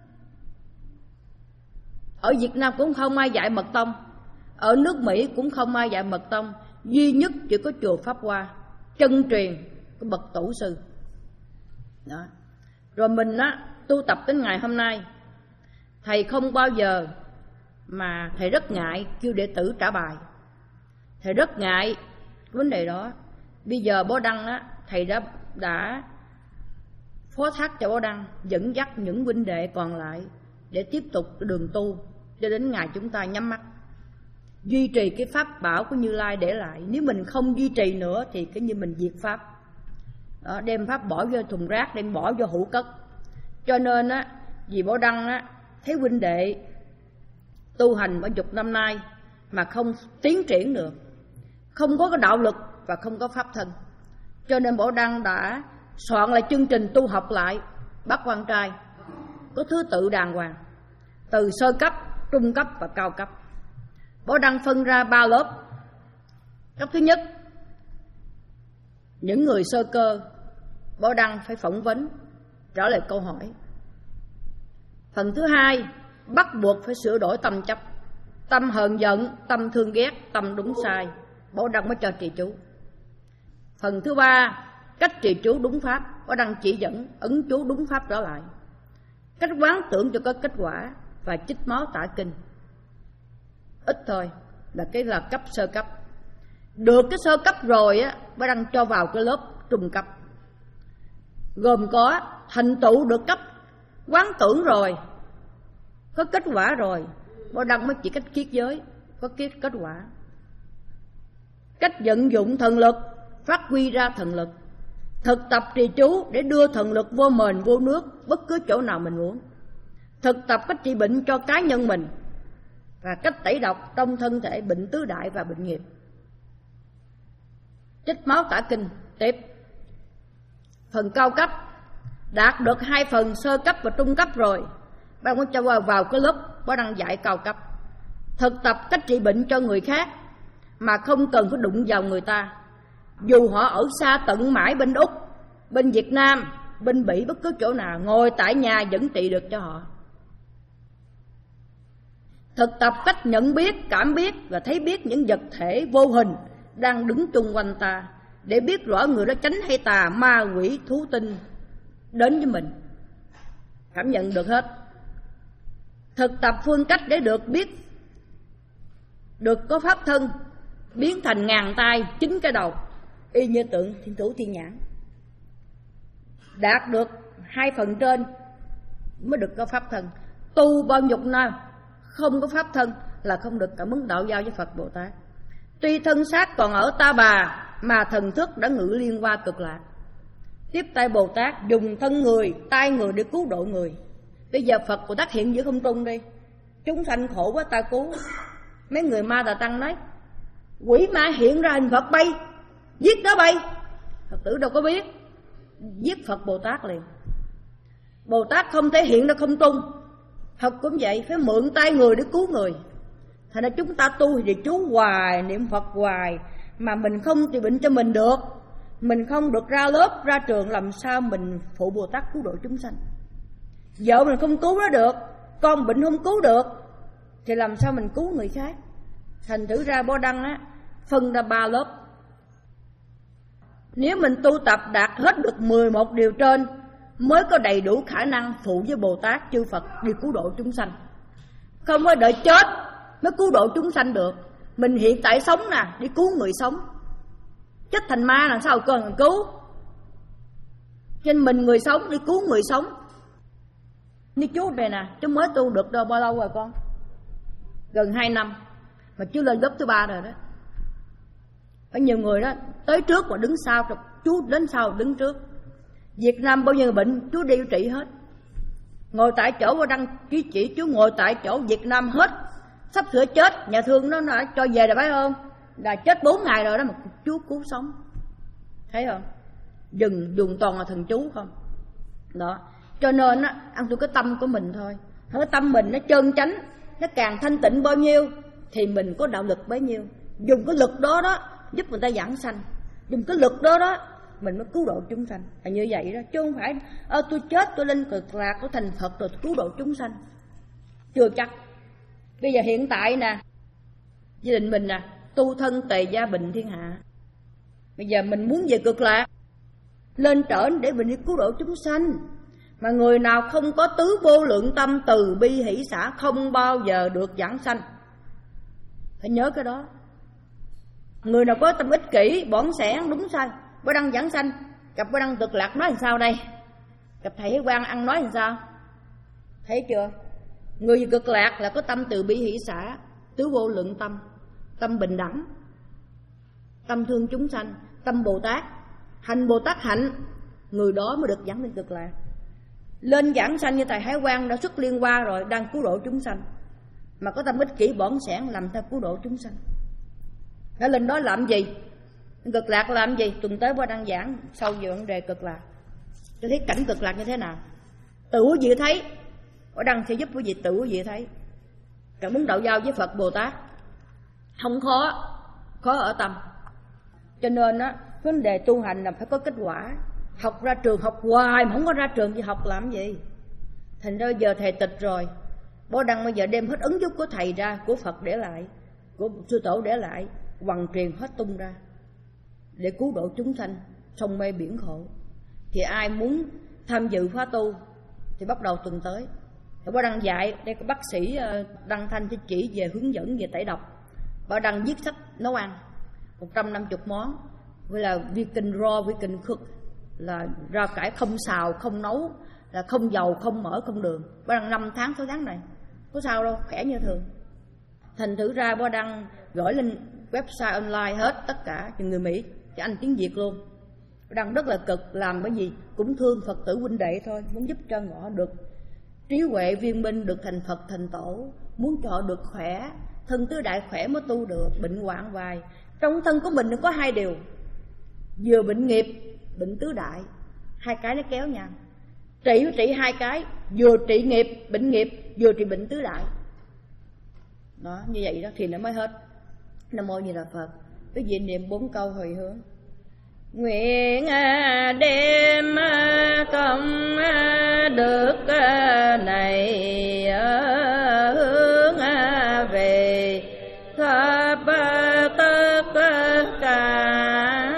Ở Việt Nam cũng không ai dạy mật tông, ở nước Mỹ cũng không ai dạy mật tông, duy nhất chỉ có chùa Pháp Hoa chân truyền của bậc tổ sư. Đó. Rồi mình á tu tập đến ngày hôm nay, thầy không bao giờ mà thầy rất ngại kêu đệ tử trả bài. Thầy rất ngại vấn đề đó. Bây giờ Bó Đăng á, thầy đã đã phó thác cho Bó Đăng dẫn dắt những huynh đệ còn lại để tiếp tục đường tu cho đến ngày chúng ta nhắm mắt, duy trì cái pháp bảo của Như Lai để lại. Nếu mình không duy trì nữa thì cái như mình diệt pháp. Đó, đem pháp bỏ vô thùng rác, đem bỏ vô hũ cất. Cho nên á, vì Bó Đăng á thấy huynh đệ tu hành bao chục năm nay mà không tiến triển được, không có cái đạo lực và không có pháp thân, cho nên Bó Đăng đã soạn lại chương trình tu học lại Bát Quan Trai, có thứ tự đàng hoàng, từ sơ cấp, trung cấp và cao cấp. Bó Đăng phân ra ba lớp. Cấp thứ nhất, những người sơ cơ, Bó Đăng phải phỏng vấn, trả lời câu hỏi. Phần thứ hai, bắt buộc phải sửa đổi tâm chấp, tâm hờn giận, tâm thương ghét, tâm đúng sai, Bó Đăng mới cho trì chú. Phần thứ ba, cách trì chú đúng pháp, Bó Đăng chỉ dẫn ấn chú đúng pháp trở lại. Cách quán tưởng cho có kết quả và chích máu tả kinh. Ít thôi, là cái là cấp sơ cấp. Được cái sơ cấp rồi á, Bó Đăng cho vào cái lớp trung cấp, gồm có thành tựu được cấp quán tưởng rồi, có kết quả rồi, Bó Đăng mới chỉ cách kiết giới, có kết kết quả. Cách vận dụng thần lực, phát huy ra thần lực, thực tập trì chú để đưa thần lực vô mền vô nước bất cứ chỗ nào mình muốn, thực tập cách trị bệnh cho cá nhân mình và cách tẩy độc trong thân thể bệnh tứ đại và bệnh nghiệp. Chích máu tả kinh tiếp. Phần cao cấp, đạt được hai phần sơ cấp và trung cấp rồi, bạn muốn cho vào, vào cái lớp Bó Đăng dạy cao cấp, thực tập cách trị bệnh cho người khác mà không cần phải đụng vào người ta, dù họ ở xa tận mãi bên Úc, bên Việt Nam, bên Bỉ, bất cứ chỗ nào, ngồi tại nhà vẫn trị được cho họ. Thực tập cách nhận biết, cảm biết và thấy biết những vật thể vô hình đang đứng chung quanh ta, để biết rõ người đó chánh hay tà, ma quỷ, thú tinh đến với mình, cảm nhận được hết. Thực tập phương cách để được biết, được có pháp thân biến thành ngàn tay, chín cái đầu, y như tượng thiên thủ thiên nhãn. Đạt được hai phần trên mới được có pháp thân. Tu bao nhiêu năm không có pháp thân là không được cảm ứng đạo giao với Phật Bồ Tát. Tuy thân xác còn ở ta bà mà thần thức đã ngự liên qua cực lạc. Tiếp tay Bồ Tát dùng thân người, tay người để cứu độ người. Bây giờ Phật Bồ Tát hiện giữa không trung đi, chúng sanh khổ quá ta cứu. Mấy người ma tà tăng nói, quỷ ma hiện ra hình Phật bay, giết nó bay, Phật tử đâu có biết. Giết Phật Bồ Tát liền. Bồ Tát không thể hiện ra không tung. Phật cũng vậy, phải mượn tay người để cứu người. Thành ra chúng ta tu thì chú hoài, niệm Phật hoài, mà mình không trị bệnh cho mình được. Mình không được ra lớp, ra trường, làm sao mình phụ Bồ Tát cứu độ chúng sanh. Vợ mình không cứu nó được, con bệnh không cứu được, thì làm sao mình cứu người khác. Thành thử ra Bo Đăng á, phân ra ba lớp. Nếu mình tu tập đạt hết được mười một điều trên, mới có đầy đủ khả năng phụ với Bồ Tát chư Phật đi cứu độ chúng sanh. Không có đợi chết mới cứu độ chúng sanh được. Mình hiện tại sống nè, đi cứu người sống. Chết thành ma làm sao cần cứu. Cho nên mình người sống đi cứu người sống. Như chú này nè, chú mới tu được đâu bao lâu rồi con? Gần hai năm. Mà chú lên lớp thứ ba rồi đó. Có nhiều người đó tới trước mà đứng sau, chú đến sau đứng trước. Việt Nam bao nhiêu bệnh chú điều trị hết. Ngồi tại chỗ Bo Đăng chỉ chỉ chú ngồi tại chỗ Việt Nam hết. Sắp sửa chết, nhà thương nó đã cho về rồi phải không? Là chết bốn ngày rồi đó mà chú cứu sống. Thấy không? Dừng dùng toàn là thần chú không. Đó. Cho nên á, ăn tôi cái tâm của mình thôi. Cái tâm mình nó trơn chánh, nó càng thanh tịnh bao nhiêu thì mình có đạo lực bấy nhiêu. Dùng cái lực đó đó giúp người ta giảng sanh. Dùng cái lực đó đó mình mới cứu độ chúng sanh. Là như vậy đó, chứ không phải ơ tôi chết tôi lên Cực Lạc tôi thành Phật rồi tôi cứu độ chúng sanh. Chưa chắc. Bây giờ hiện tại nè, gia đình mình nè, tu thân tề gia bình thiên hạ. Bây giờ mình muốn về Cực Lạc, lên trển để mình đi cứu độ chúng sanh. Mà người nào không có tứ vô lượng tâm từ bi hỷ xả không bao giờ được giảng sanh. Phải nhớ cái đó. Người nào có tâm ích kỷ, bỏn sẻn đúng sai, Bo Đăng giảng sanh, gặp Bo Đăng Cực Lạc nói làm sao đây? Gặp thầy Hải Quang ăn nói làm sao? Thấy chưa? Người Cực Lạc là có tâm từ bi hỷ xả, tứ vô lượng tâm, tâm bình đẳng, tâm thương chúng sanh, tâm Bồ Tát, hành Bồ Tát hạnh, người đó mới được giảng lên Cực Lạc. Lên giảng sanh như thầy Hải Quang đã xuất liên hoa rồi, đang cứu độ chúng sanh, mà có tâm ích kỷ bỏn sẻn làm theo cứu độ chúng sanh. Đã lên đó làm gì? Cực Lạc làm gì? Tuần tới Bo Đăng giảng sâu về vấn đề Cực Lạc, cho thấy cảnh Cực Lạc như thế nào. Tự quý vị thấy, Bo Đăng sẽ giúp quý vị tự quý vị thấy. Cần muốn đạo giao với Phật Bồ Tát không khó, khó ở tâm. Cho nên á, vấn đề tu hành là phải có kết quả. Học ra trường học hoài mà không có ra trường thì học làm gì? Thành ra giờ thầy tịch rồi, Bo Đăng bây giờ đem hết ứng dụng của thầy ra, của Phật để lại, của sư tổ để lại, hoằng truyền hết tung ra để cứu độ chúng sanh sông mê biển khổ. Thì ai muốn tham dự khóa tu thì bắt đầu tuần tới. Bo Đăng dạy, đây có bác sĩ Đăng Thanh sẽ chỉ về hướng dẫn về tẩy độc. Bo Đăng viết sách nấu ăn một trăm năm mươi món, với là vegan raw, vegan cook, là rau cải không xào, không nấu, là không dầu, không mỡ, không đường. Bo Đăng năm tháng sáu tháng này có sao đâu, khỏe như thường. Thành thử ra Bo Đăng gửi lên website online hết tất cả cho người Mỹ, cho anh tiếng Việt luôn. Bo Đăng rất là cực, làm bởi vì cũng thương Phật tử huynh đệ thôi, muốn giúp cho họ được trí huệ viên minh, được thành Phật thành tổ, muốn cho họ được khỏe, thân tứ đại khỏe mới tu được, bệnh hoạn vài. Trong thân của mình nó có hai điều, vừa bệnh nghiệp, bệnh tứ đại, hai cái nó kéo nhau. Trị trị hai cái, vừa trị nghiệp, bệnh nghiệp, vừa trị bệnh tứ đại. Đó, như vậy đó thì nó mới hết. Nam mô Như Lai Phật. Quý vị niệm bốn câu hồi hướng. Nguyện đem công đức này hướng về khắp tất cả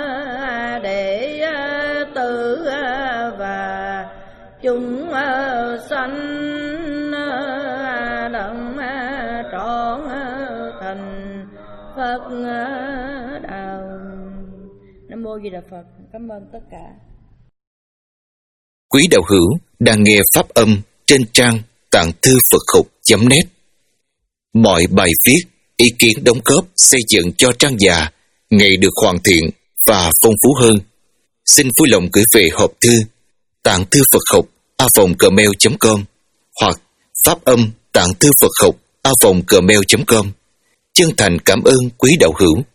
đệ tử và chúng sanh đồng trọn thành Phật đạo. Nam mô Di Đà Phật. Cảm ơn tất cả. Quý đạo hữu đang nghe pháp âm trên trang tạng thư Phật học chấm net. Mọi bài viết, ý kiến đóng góp xây dựng cho trang già ngày được hoàn thiện và phong phú hơn. Xin vui lòng gửi về hộp thư tạng thư Phật học a vòng gmail chấm com hoặc pháp âm tạng thư Phật học a vòng gmail chấm com. Chân thành cảm ơn quý đạo hữu.